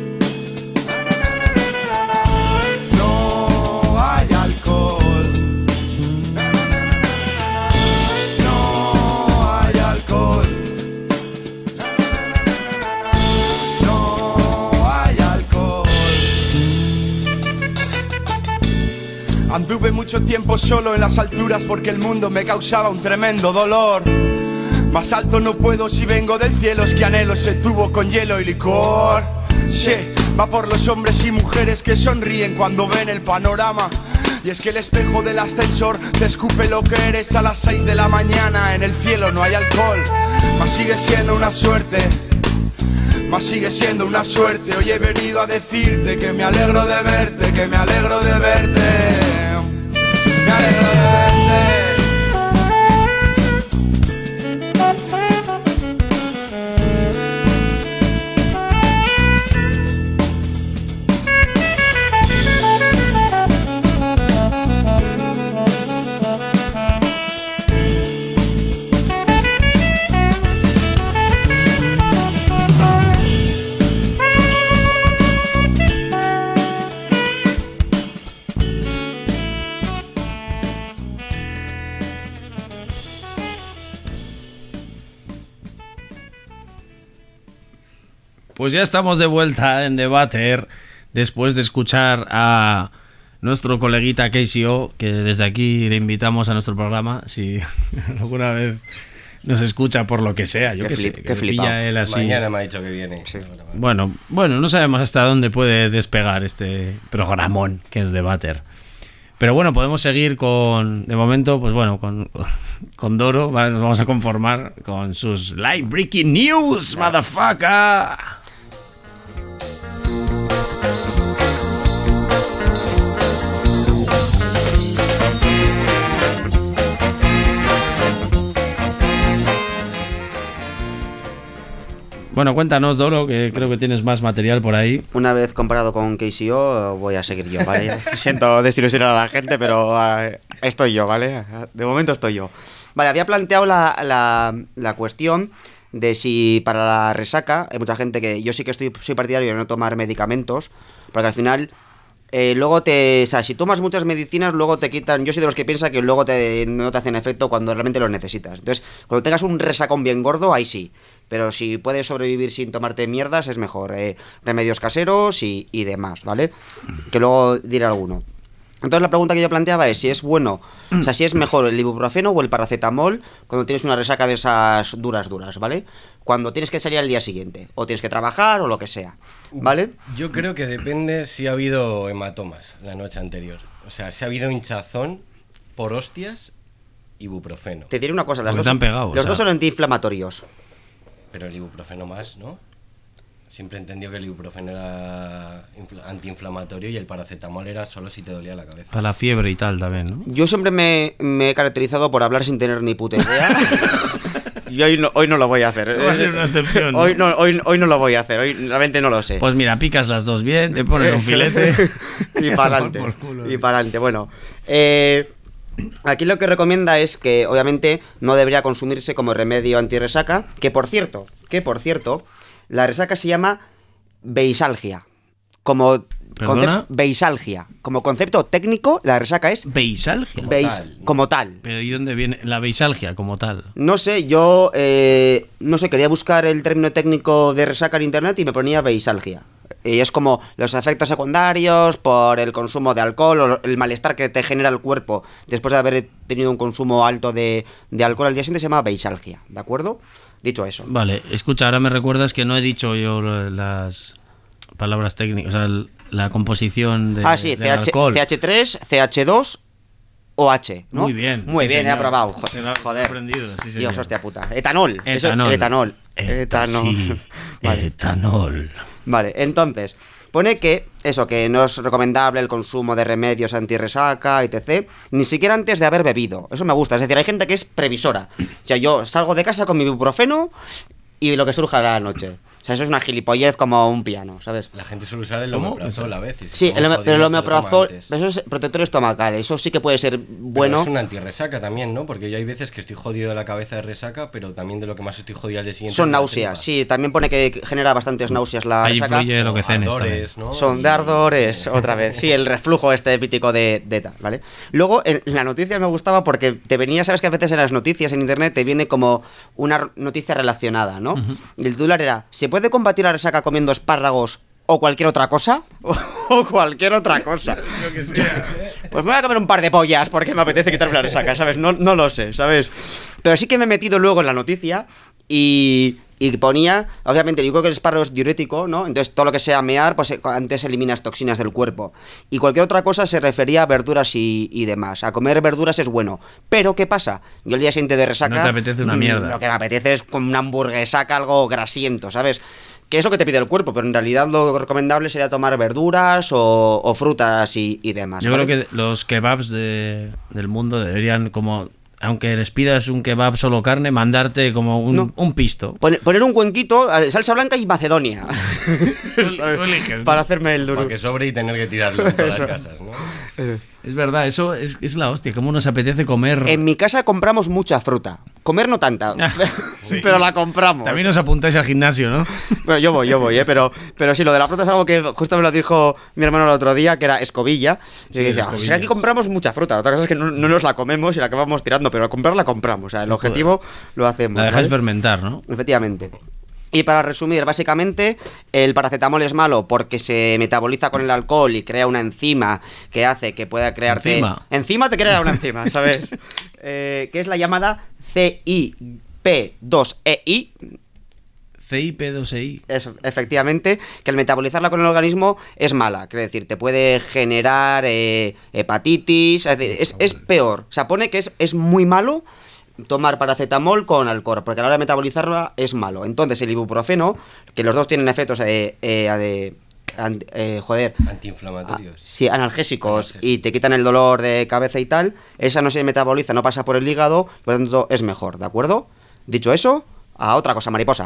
Anduve mucho tiempo solo en las alturas porque el mundo me causaba un tremendo dolor. Más alto no puedo si vengo del cielo, es que anhelo ese tubo con hielo y licor. Sí, va por los hombres y mujeres que sonríen cuando ven el panorama. Y es que el espejo del ascensor te escupe lo que eres a las 6 de la mañana. En el cielo no hay alcohol, mas sigue siendo una suerte. Mas sigue siendo una suerte. Hoy he venido a decirte que me alegro de verte, que me alegro de verte. Me alegro de verte. Pues ya estamos de vuelta en Debater, después de escuchar a nuestro coleguita KCO, que desde aquí le invitamos a nuestro programa, si alguna vez nos escucha por lo que sea, yo que sé, que pilla él así. Mañana me ha dicho que viene. Sí. Bueno, no sabemos hasta dónde puede despegar este programón que es Debater. Pero bueno, podemos seguir con, de momento, pues bueno, con Doro, ¿vale? Nos vamos a conformar con sus live breaking news, motherfucker. Bueno, cuéntanos, Doro, que creo que tienes más material por ahí. Una vez comparado con KCO, voy a seguir yo, ¿vale? Siento desilusionar a la gente, pero estoy yo, ¿vale? De momento estoy yo. Vale, había planteado la cuestión de si para la resaca, hay mucha gente que yo sí que soy partidario de no tomar medicamentos, porque al final luego o sea, si tomas muchas medicinas, luego te quitan. Yo soy de los que piensa que luego no te hacen efecto cuando realmente los necesitas. Entonces, cuando tengas un resacón bien gordo, ahí sí. Pero si puedes sobrevivir sin tomarte mierdas, es mejor. Remedios caseros y demás, ¿vale? Que luego diré alguno. Entonces la pregunta que yo planteaba es si es bueno, o sea, si es mejor el ibuprofeno o el paracetamol cuando tienes una resaca de esas duras, ¿vale? Cuando tienes que salir al día siguiente, o tienes que trabajar o lo que sea, ¿vale? Yo creo que depende si ha habido hematomas la noche anterior. O sea, si ha habido hinchazón por hostias, ibuprofeno. Te diré una cosa, Porque te han pegado, los dos son antiinflamatorios. Pero el ibuprofeno más, ¿no? Siempre he entendido que el ibuprofeno era antiinflamatorio y el paracetamol era solo si te dolía la cabeza. Para la fiebre y tal también, ¿no? Yo siempre me he caracterizado por hablar sin tener ni puta idea. Y hoy no lo voy a hacer. Va a ser una excepción, ¿no? Hoy no lo voy a hacer, hoy realmente no lo sé. Pues mira, picas las dos bien, te pones un filete y para adelante. Bueno, aquí lo que recomienda es que obviamente no debería consumirse como remedio antirresaca, que por cierto, la resaca se llama beisalgia. Beisalgia. Como concepto técnico, la resaca es beisalgia. Como tal. Pero ¿y dónde viene la beisalgia como tal? No sé, yo quería buscar el término técnico de resaca en internet y me ponía beisalgia. Y es como los efectos secundarios por el consumo de alcohol o el malestar que te genera el cuerpo después de haber tenido un consumo alto de alcohol al día siguiente, se llama beisalgia, ¿de acuerdo? Dicho eso. Vale, escucha, ahora me recuerdas que no he dicho yo las palabras técnicas, o sea, la composición del alcohol. CH3, CH2 o H, ¿no? Muy bien. Muy bien, he aprobado. Joder. Aprendido, sí, señor. Dios, hostia puta. Etanol. Etanol. Sí. Vale. Etanol. Vale, entonces, pone que no es recomendable el consumo de remedios antirresaca, etc. Ni siquiera antes de haber bebido. Eso me gusta. Es decir, hay gente que es previsora. O sea, yo salgo de casa con mi ibuprofeno y lo que surja la noche. O sea, eso es una gilipollez como un piano, ¿sabes? La gente suele usar el omeprazol a veces. Sí, pero el omeprazol, eso es protector estomacal, eso sí que puede ser bueno. Pero es una antirresaca también, ¿no? Porque yo hay veces que estoy jodido de la cabeza de resaca, pero también de lo que más estoy jodido al día siguiente. Son náuseas, sí, también pone que genera bastantes náuseas la resaca. Ahí influye lo que cenes también. ¿No? Son de ardores, otra vez. Sí, el reflujo típico de tal, ¿vale? Luego, en la noticia me gustaba porque te venía, sabes que a veces en las noticias en internet te viene como una noticia relacionada, ¿no? Uh-huh. Y el titular era, ¿se puede combatir la resaca comiendo espárragos o cualquier otra cosa? O cualquier otra cosa. Lo que sea. Pues me voy a comer un par de pollas porque me apetece quitarme la resaca, ¿sabes? No lo sé, ¿sabes? Pero sí que me he metido luego en la noticia y Y ponía, obviamente, yo creo que el espárrago es diurético, ¿no? Entonces todo lo que sea mear, pues antes eliminas toxinas del cuerpo. Y cualquier otra cosa se refería a verduras y demás. A comer verduras es bueno. Pero, ¿qué pasa? Yo el día siguiente de resaca... No te apetece una mierda. Lo que me apetece es con una hamburguesaca, algo grasiento, ¿sabes? Que es lo que te pide el cuerpo, pero en realidad lo recomendable sería tomar verduras o frutas y demás. Yo ¿vale? creo que los kebabs del mundo deberían como... Aunque les pidas un kebab solo carne, mandarte como un pisto. Poner un cuenquito, salsa blanca y Macedonia. Tú eliges, ¿no? Para hacerme el duro. Para que sobre y tener que tirarlo en todas las casas, ¿no? Es verdad, eso es la hostia. ¿Cómo nos apetece comer? En mi casa compramos mucha fruta. Comer no tanta, Sí. pero la compramos. También os apuntáis al gimnasio, ¿no? Bueno, yo voy, pero sí, lo de la fruta es algo que justo me lo dijo mi hermano el otro día, que era escobilla. Y Sí, decía, escobillas. si aquí compramos mucha fruta, la otra cosa es que no nos la comemos y la acabamos tirando, pero a comprarla compramos. O sea, el objetivo lo hacemos. La dejáis ¿vale? fermentar, ¿no? Efectivamente. Y para resumir, básicamente, el paracetamol es malo porque se metaboliza con el alcohol y crea una enzima que hace que pueda crearte... Enzima te crea una enzima, ¿sabes? Que es la llamada CYP2EI. CYP2EI. Eso, efectivamente, que al metabolizarla con el organismo es mala. Quiere decir, te puede generar hepatitis. Es decir, es peor. O sea, pone que es muy malo tomar paracetamol con alcohol, porque a la hora de metabolizarla es malo. Entonces el ibuprofeno, que los dos tienen efectos Antiinflamatorios. sí, analgésicos y te quitan el dolor de cabeza y tal, esa no se metaboliza, no pasa por el hígado, por lo tanto es mejor, ¿de acuerdo? Dicho eso, a otra cosa, mariposa.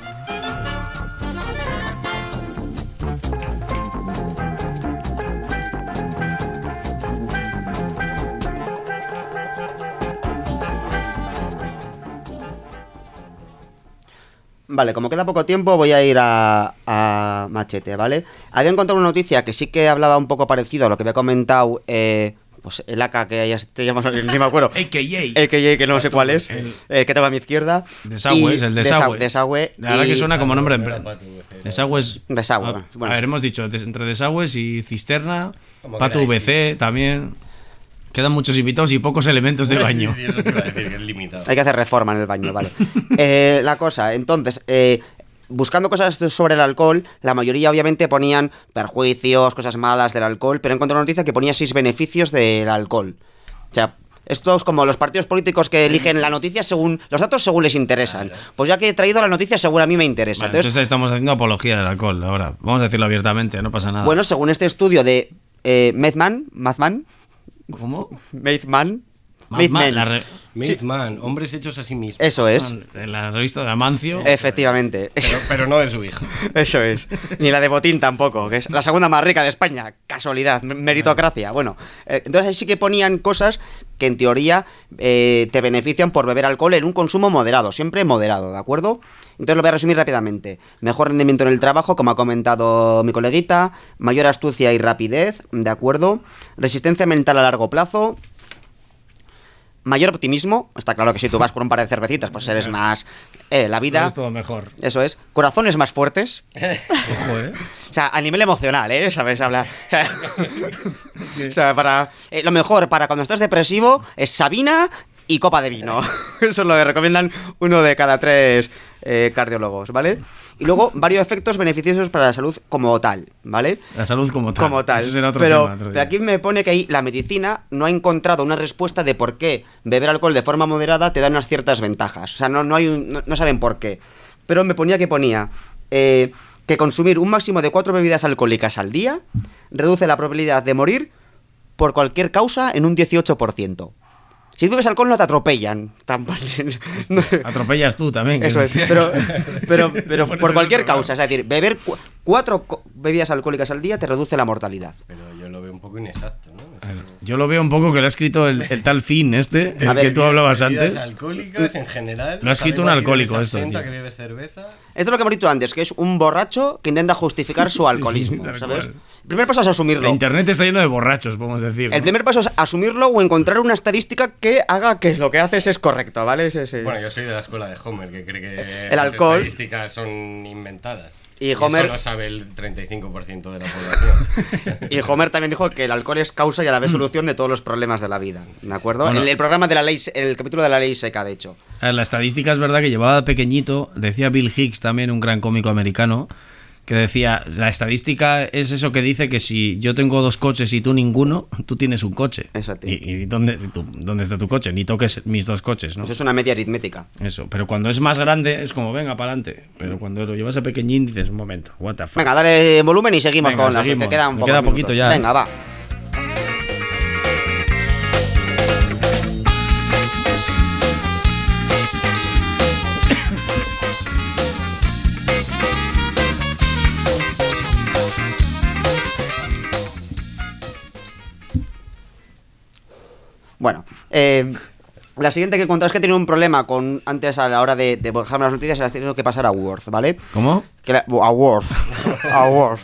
Vale, como queda poco tiempo voy a ir a Machete, ¿vale? Había encontrado una noticia que sí que hablaba un poco parecido a lo que había comentado pues el AK, que ya te llamas, ni me acuerdo. AKA. Que no sé cuál es, que tengo a mi izquierda. Desagüe, es el desagüe. Desagüe. La verdad que suena como nombre en Desagüe. Desagües. Desagüe, bueno. A ver, hemos dicho entre desagües y cisterna, Como pato queráis, VC también. Quedan muchos invitados y pocos elementos de baño. Sí, eso te iba a decir, que es limitado. Hay que hacer reforma en el baño, vale. La cosa, entonces, buscando cosas sobre el alcohol, la mayoría obviamente ponían perjuicios, cosas malas del alcohol, pero encontré una noticia que ponía 6 beneficios del alcohol. O sea, esto es como los partidos políticos que eligen la noticia según los datos según les interesan. Pues ya que he traído la noticia según a mí me interesa. Vale, entonces estamos haciendo apología del alcohol ahora. Vamos a decirlo abiertamente, no pasa nada. Bueno, según este estudio de Mathman, ¿Cómo? Milkman, hombres hechos a sí mismos. Eso es. En la revista de Amancio. Efectivamente. Pero no de su hijo. Eso es. Ni la de Botín tampoco, que es la segunda más rica de España. Casualidad, meritocracia. Bueno, entonces ahí sí que ponían cosas que en teoría te benefician por beber alcohol en un consumo moderado, siempre moderado, ¿de acuerdo? Entonces lo voy a resumir rápidamente. Mejor rendimiento en el trabajo, como ha comentado mi coleguita, mayor astucia y rapidez, ¿de acuerdo? Resistencia mental a largo plazo, mayor optimismo, está claro que si tú vas por un par de cervecitas, pues eres más... la vida... Es todo mejor. Eso es. Corazones más fuertes. Ojo, O sea, a nivel emocional, ¿sabes? Habla... O sea, para... lo mejor para cuando estás depresivo es Sabina y copa de vino. Eso es lo que recomiendan 1 de cada 3 cardiólogos, ¿vale? Y luego varios efectos beneficiosos para la salud como tal, ¿vale? La salud como tal. Como tal. Ese será otro pero, tema, otro día. pero aquí me pone que ahí la medicina no ha encontrado una respuesta de por qué beber alcohol de forma moderada te da unas ciertas ventajas. O sea, no saben por qué. Pero me ponía que consumir un máximo de 4 bebidas alcohólicas al día reduce la probabilidad de morir por cualquier causa en un 18%. Si bebes alcohol no te atropellan. Atropellas tú también. Eso es, pero por cualquier causa. Es decir, beber 4 bebidas alcohólicas al día te reduce la mortalidad. Pero yo lo veo un poco inexacto, ¿no? Yo lo veo un poco que lo ha escrito el tal Finn el A ver, que tú hablabas Bebidas antes. alcohólicas en general. Lo ha escrito un sabemos si alcohólico bebes esto, absenta, tío. que bebes cerveza. Esto es lo que hemos dicho antes, que es un borracho que intenta justificar su alcoholismo, tal ¿sabes? cual. El primer paso es La asumirlo. internet está lleno de borrachos, podemos decir. El primer paso es asumirlo o encontrar una estadística que haga que lo que haces es correcto, ¿vale? Bueno, yo soy de la escuela de Homer, que cree que El las alcohol- estadísticas son inventadas. Y Homer- eso lo sabe el 35% de la población. Y Homer también dijo que el alcohol es causa y a la vez solución de todos los problemas de la vida, ¿de acuerdo? Bueno. En el programa de la ley, el capítulo de la ley seca, de hecho. A ver, la estadística es verdad que llevaba de pequeñito, decía Bill Hicks también, un gran cómico americano, que decía, la estadística es eso que dice que si yo tengo 2 coches y tú ninguno, tú tienes un coche. Exacto. ¿Y dónde está tu coche? Ni toques mis 2 coches, ¿no? Eso es una media aritmética. Eso, pero cuando es más grande es como, venga, para adelante. Pero cuando lo llevas a pequeñín dices, un momento, what the fuck. Venga, dale volumen y seguimos Venga, con la... seguimos. Que queda un Me poco queda minutos. poquito ya. Venga, va. Bueno, la siguiente que he contado es que he tenido un problema con antes a la hora de bajarme las noticias, se las he tenido que pasar a Word, ¿vale? ¿Cómo? A Word. A Word.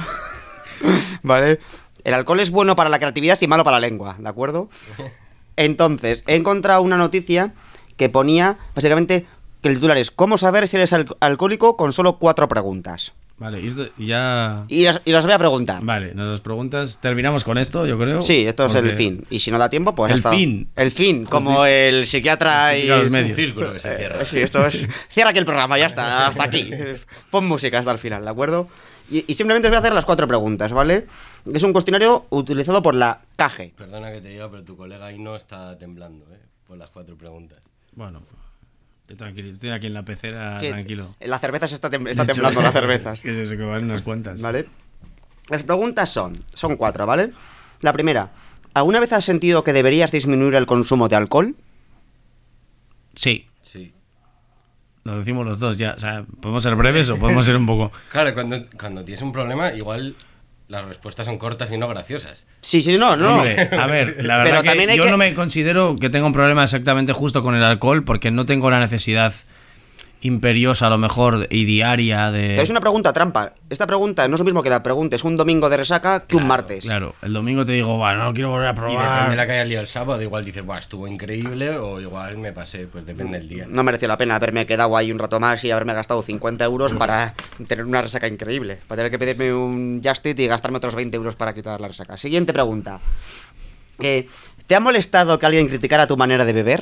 ¿Vale? El alcohol es bueno para la creatividad y malo para la lengua, ¿de acuerdo? Entonces, he encontrado una noticia que ponía, básicamente, que el titular es ¿cómo saber si eres alcohólico con solo 4 preguntas? Vale, y ya... Y las voy a preguntar. Vale, nuestras preguntas... Terminamos con esto, yo creo. Sí, esto es porque- el fin. Y si no da tiempo, pues El hasta... fin. El fin, como el psiquiatra y... Justifica los medios. Un círculo que se cierra. Sí, esto es... Cierra aquí el programa, ya está, hasta aquí. Pon música hasta el final, ¿de acuerdo? Y simplemente os voy a hacer las 4 preguntas, ¿vale? Es un cuestionario utilizado por la CAGE. Perdona que te diga, pero tu colega ahí no está temblando, por las 4 preguntas. Bueno, tranquilo, estoy aquí en la pecera, Que tranquilo. La cerveza está De hecho, temblando, las cervezas. Que es eso, que valen unas cuantas. ¿Vale? Las preguntas son 4, ¿vale? La primera, ¿alguna vez has sentido que deberías disminuir el consumo de alcohol? Sí, Sí. lo decimos los dos ya. O sea, ¿podemos ser breves o podemos ser un poco...? Claro, cuando tienes un problema, igual las respuestas son cortas y no graciosas. Sí, no. Hombre, a ver, la Pero verdad también que hay yo que- no me considero que tenga un problema exactamente justo con el alcohol porque no tengo la necesidad imperiosa a lo mejor y diaria de... Pero es una pregunta trampa. Esta pregunta no es lo mismo que la preguntes un domingo de resaca que un martes. Claro, el domingo te digo, bueno, no quiero volver a Y depende de probar. la que hayas liado el sábado, igual dices, "Buah, estuvo increíble", o igual me pasé, pues depende del día. No mereció la pena haberme quedado ahí un rato más y haberme gastado 50 euros para tener una resaca increíble. Para tener que pedirme un Just Eat y gastarme otros 20 euros para quitar la resaca. Siguiente pregunta. ¿Te ha molestado que alguien criticara tu manera de beber?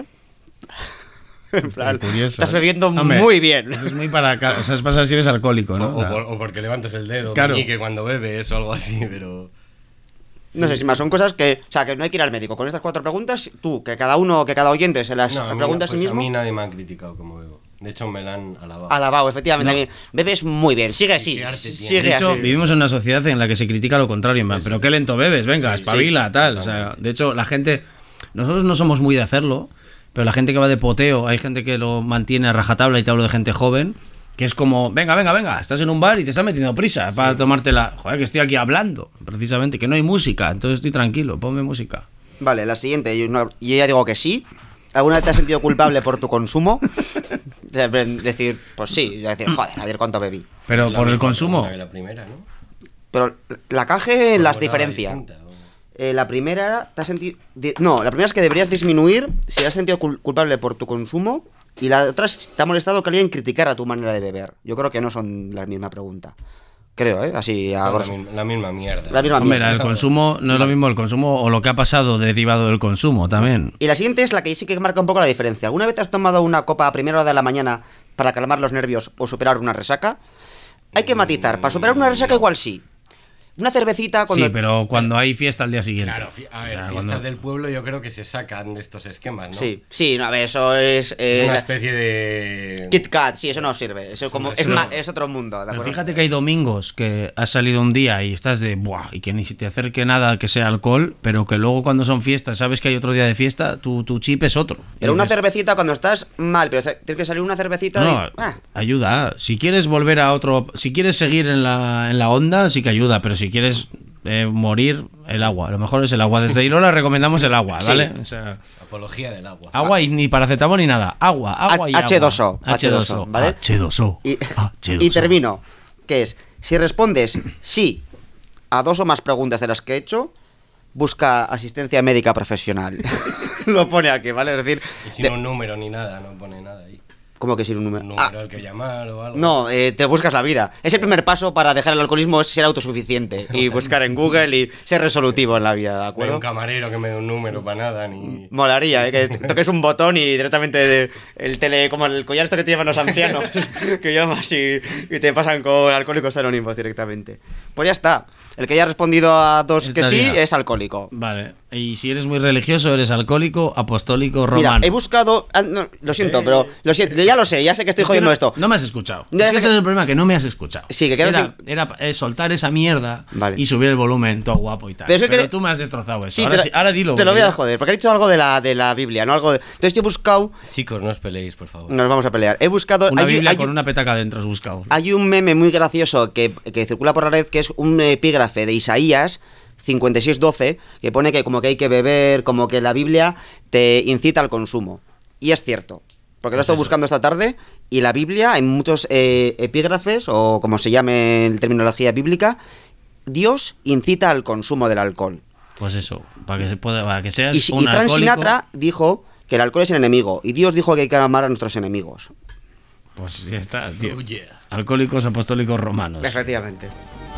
En plan, curioso, estás ¿eh? bebiendo Hombre, muy bien. Eso es muy para... O sea, es para saber si eres alcohólico, ¿no? O porque levantas el dedo, Claro. y que cuando bebes o algo así, pero... No sé si más son cosas que... O sea, que no hay que ir al médico. Con estas 4 preguntas, tú, que cada oyente se las No, pregunta a sí pues mismo. a mí nadie me ha criticado como bebo. De hecho, me la han alabado. Alabado, efectivamente. Bebes muy bien. Sigue así. Qué arte tienes. Sigue De hecho, así. vivimos en una sociedad en la que se critica lo contrario, en plan, pero qué lento bebes, venga, Sí, espabila, sí, tal. O sea, totalmente. de hecho, la gente, nosotros no somos muy de hacerlo, pero la gente que va de poteo, hay gente que lo mantiene a rajatabla y te hablo de gente joven, que es como, venga, estás en un bar y te estás metiendo prisa para tomártela. Joder, que estoy aquí hablando, precisamente, que no hay música, entonces estoy tranquilo, ponme música. Vale, la siguiente. Y ya digo que sí. ¿Alguna vez te has sentido culpable por tu consumo? Decir, pues sí. Decir, joder, ayer cuánto bebí. Pero La por el misma consumo, pregunta que la primera, ¿no? Pero la CAGE las Por hora diferencia. distinta, o- La primera era, ¿te has sentido...? No, la primera es que deberías disminuir si has sentido culpable por tu consumo. Y la otra es, ¿te ha molestado que alguien criticara tu manera de beber? Yo creo que no son la misma pregunta. Creo, ¿eh? Así, a grosso. la misma mierda. La misma hombre, mierda. el consumo no es lo mismo el consumo o lo que ha pasado derivado del consumo también. Y la siguiente es la que sí que marca un poco la diferencia. ¿Alguna vez te has tomado una copa a primera hora de la mañana para calmar los nervios o superar una resaca? Hay que matizar. Para superar una resaca igual sí. Una cervecita cuando... Sí, pero cuando hay fiesta al día siguiente. Claro, a ver, O sea, fiestas cuando- del pueblo yo creo que se sacan de estos esquemas, ¿no? Sí, no, a ver, eso es... Es una especie de... Kit Kat, sí, eso no sirve. Eso como, es, Pero- es otro mundo, ¿de Pero acuerdo? fíjate que hay domingos que has salido un día y estás de buah, y que ni se te acerque nada que sea alcohol, pero que luego cuando son fiestas, sabes que hay otro día de fiesta, tu chip es otro. Pero una Dices, cervecita cuando estás mal, pero tienes que salir una cervecita no, y... ayuda. Si quieres volver a otro, si quieres seguir en la onda, sí que ayuda, pero si quieres morir, el agua. Lo mejor es el agua. Desde Irola recomendamos el agua, Sí. ¿vale? O sea, Apología del agua. agua y ni paracetamol ni nada. Agua y H2O, agua. H2O, ¿vale? H2O. Y, H2O. y termino, que es, si respondes sí a 2 o más preguntas de las que he hecho, busca asistencia médica profesional. Lo pone aquí, ¿vale? Es decir, Y sin un número ni nada, no pone nada ahí. ¿Cómo que sin un número? Un número al que llamar o algo. No, te buscas la vida. Es el primer paso para dejar el alcoholismo, es ser autosuficiente y buscar en Google y ser resolutivo en la vida, ¿de No hay acuerdo? un camarero que me dé un número para nada, ni... Molaría, que toques un botón y directamente como el collar esto que te llevan los ancianos, que llamas y te pasan con Alcohólicos Anónimos directamente. Pues ya está. El que haya respondido a dos que sí Estaría. es alcohólico. Vale. Y si eres muy religioso, eres alcohólico, apostólico, romano. Mira, he buscado... no, lo siento, pero lo siento, ya lo sé, ya sé que estoy jodiendo esto. No me has escuchado. Ya Es que sé ese que- es el problema, que no me has escuchado. Sí, que queda era soltar esa mierda Vale. y subir el volumen, todo guapo y tal. Pero es que- tú me has destrozado eso. Sí, Ahora dilo. te lo voy porque a joder, porque he dicho algo de la Biblia, ¿no? Algo de... Entonces yo he buscado... Chicos, no os peleéis, por favor. Nos vamos a pelear. He buscado... Una hay- Biblia hay- con una petaca dentro has buscado. Hay un meme muy gracioso que circula por la red, que es un epígrafe de Isaías 56:12, que pone que como que hay que beber, como que la Biblia te incita al consumo. Y es cierto, porque lo he estado buscando esta tarde, y la Biblia, en muchos epígrafes, o como se llame en terminología bíblica, Dios incita al consumo del alcohol. Pues eso, para que seas Y un Frank alcohólico. Sinatra dijo que el alcohol es el enemigo, y Dios dijo que hay que amar a nuestros enemigos. Pues ya está, tío. Oh, yeah. Alcohólicos apostólicos romanos. Efectivamente.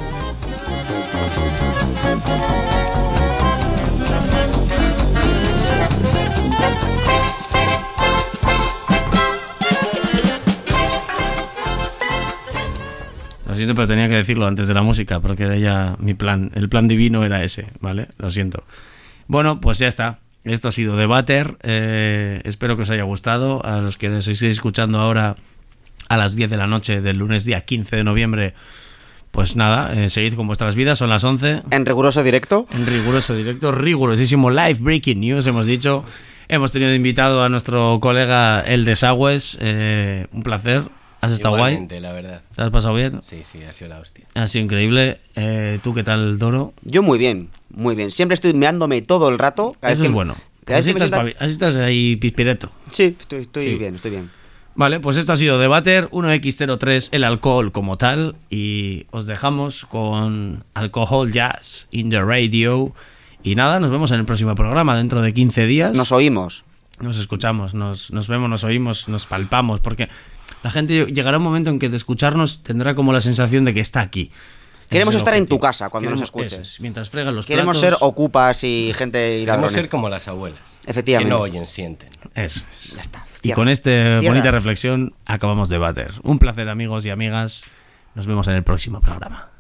Lo siento, pero tenía que decirlo antes de la música, porque era ya mi plan. El plan divino era ese, ¿vale? Lo siento. Bueno, pues ya está. Esto ha sido Debater. Espero que os haya gustado. A los que os estéis escuchando ahora a las 10 de la noche del lunes día 15 de noviembre, pues nada, seguid con vuestras vidas. Son las 11. En riguroso directo. En riguroso directo, rigurosísimo live breaking news, hemos dicho. Hemos tenido invitado a nuestro colega El Desagües. Un placer. ¿Has estado Igualmente, guay? la verdad. ¿Te has pasado bien? Sí, ha sido la hostia. Ha sido increíble. ¿Tú qué tal, Doro? Yo muy bien, muy bien. Siempre estoy meándome todo el rato. Cada Eso vez es que- bueno. cada vez Así que me estás, sienta- así estás ahí pispireto. Sí, estoy Sí. bien, estoy bien. Vale, pues esto ha sido Debater 1X03, el alcohol como tal. Y os dejamos con Alcohol Jazz in the Radio. Y nada, nos vemos en el próximo programa dentro de 15 días. Nos oímos. Nos escuchamos, nos vemos, nos oímos, nos palpamos, porque la gente llegará un momento en que de escucharnos tendrá como la sensación de que está aquí. Queremos Ese es el estar en tu objetivo. casa cuando nos Queremos- escuches. eso es, mientras fregan los Queremos platos. ser ocupas y gente y Queremos ladrones. ser como las abuelas. Efectivamente. Que no oyen, sienten. Eso es. Ya está. Y Cierra. con esta Cierra. bonita reflexión acabamos Debater. Un placer, amigos y amigas. Nos vemos en el próximo programa.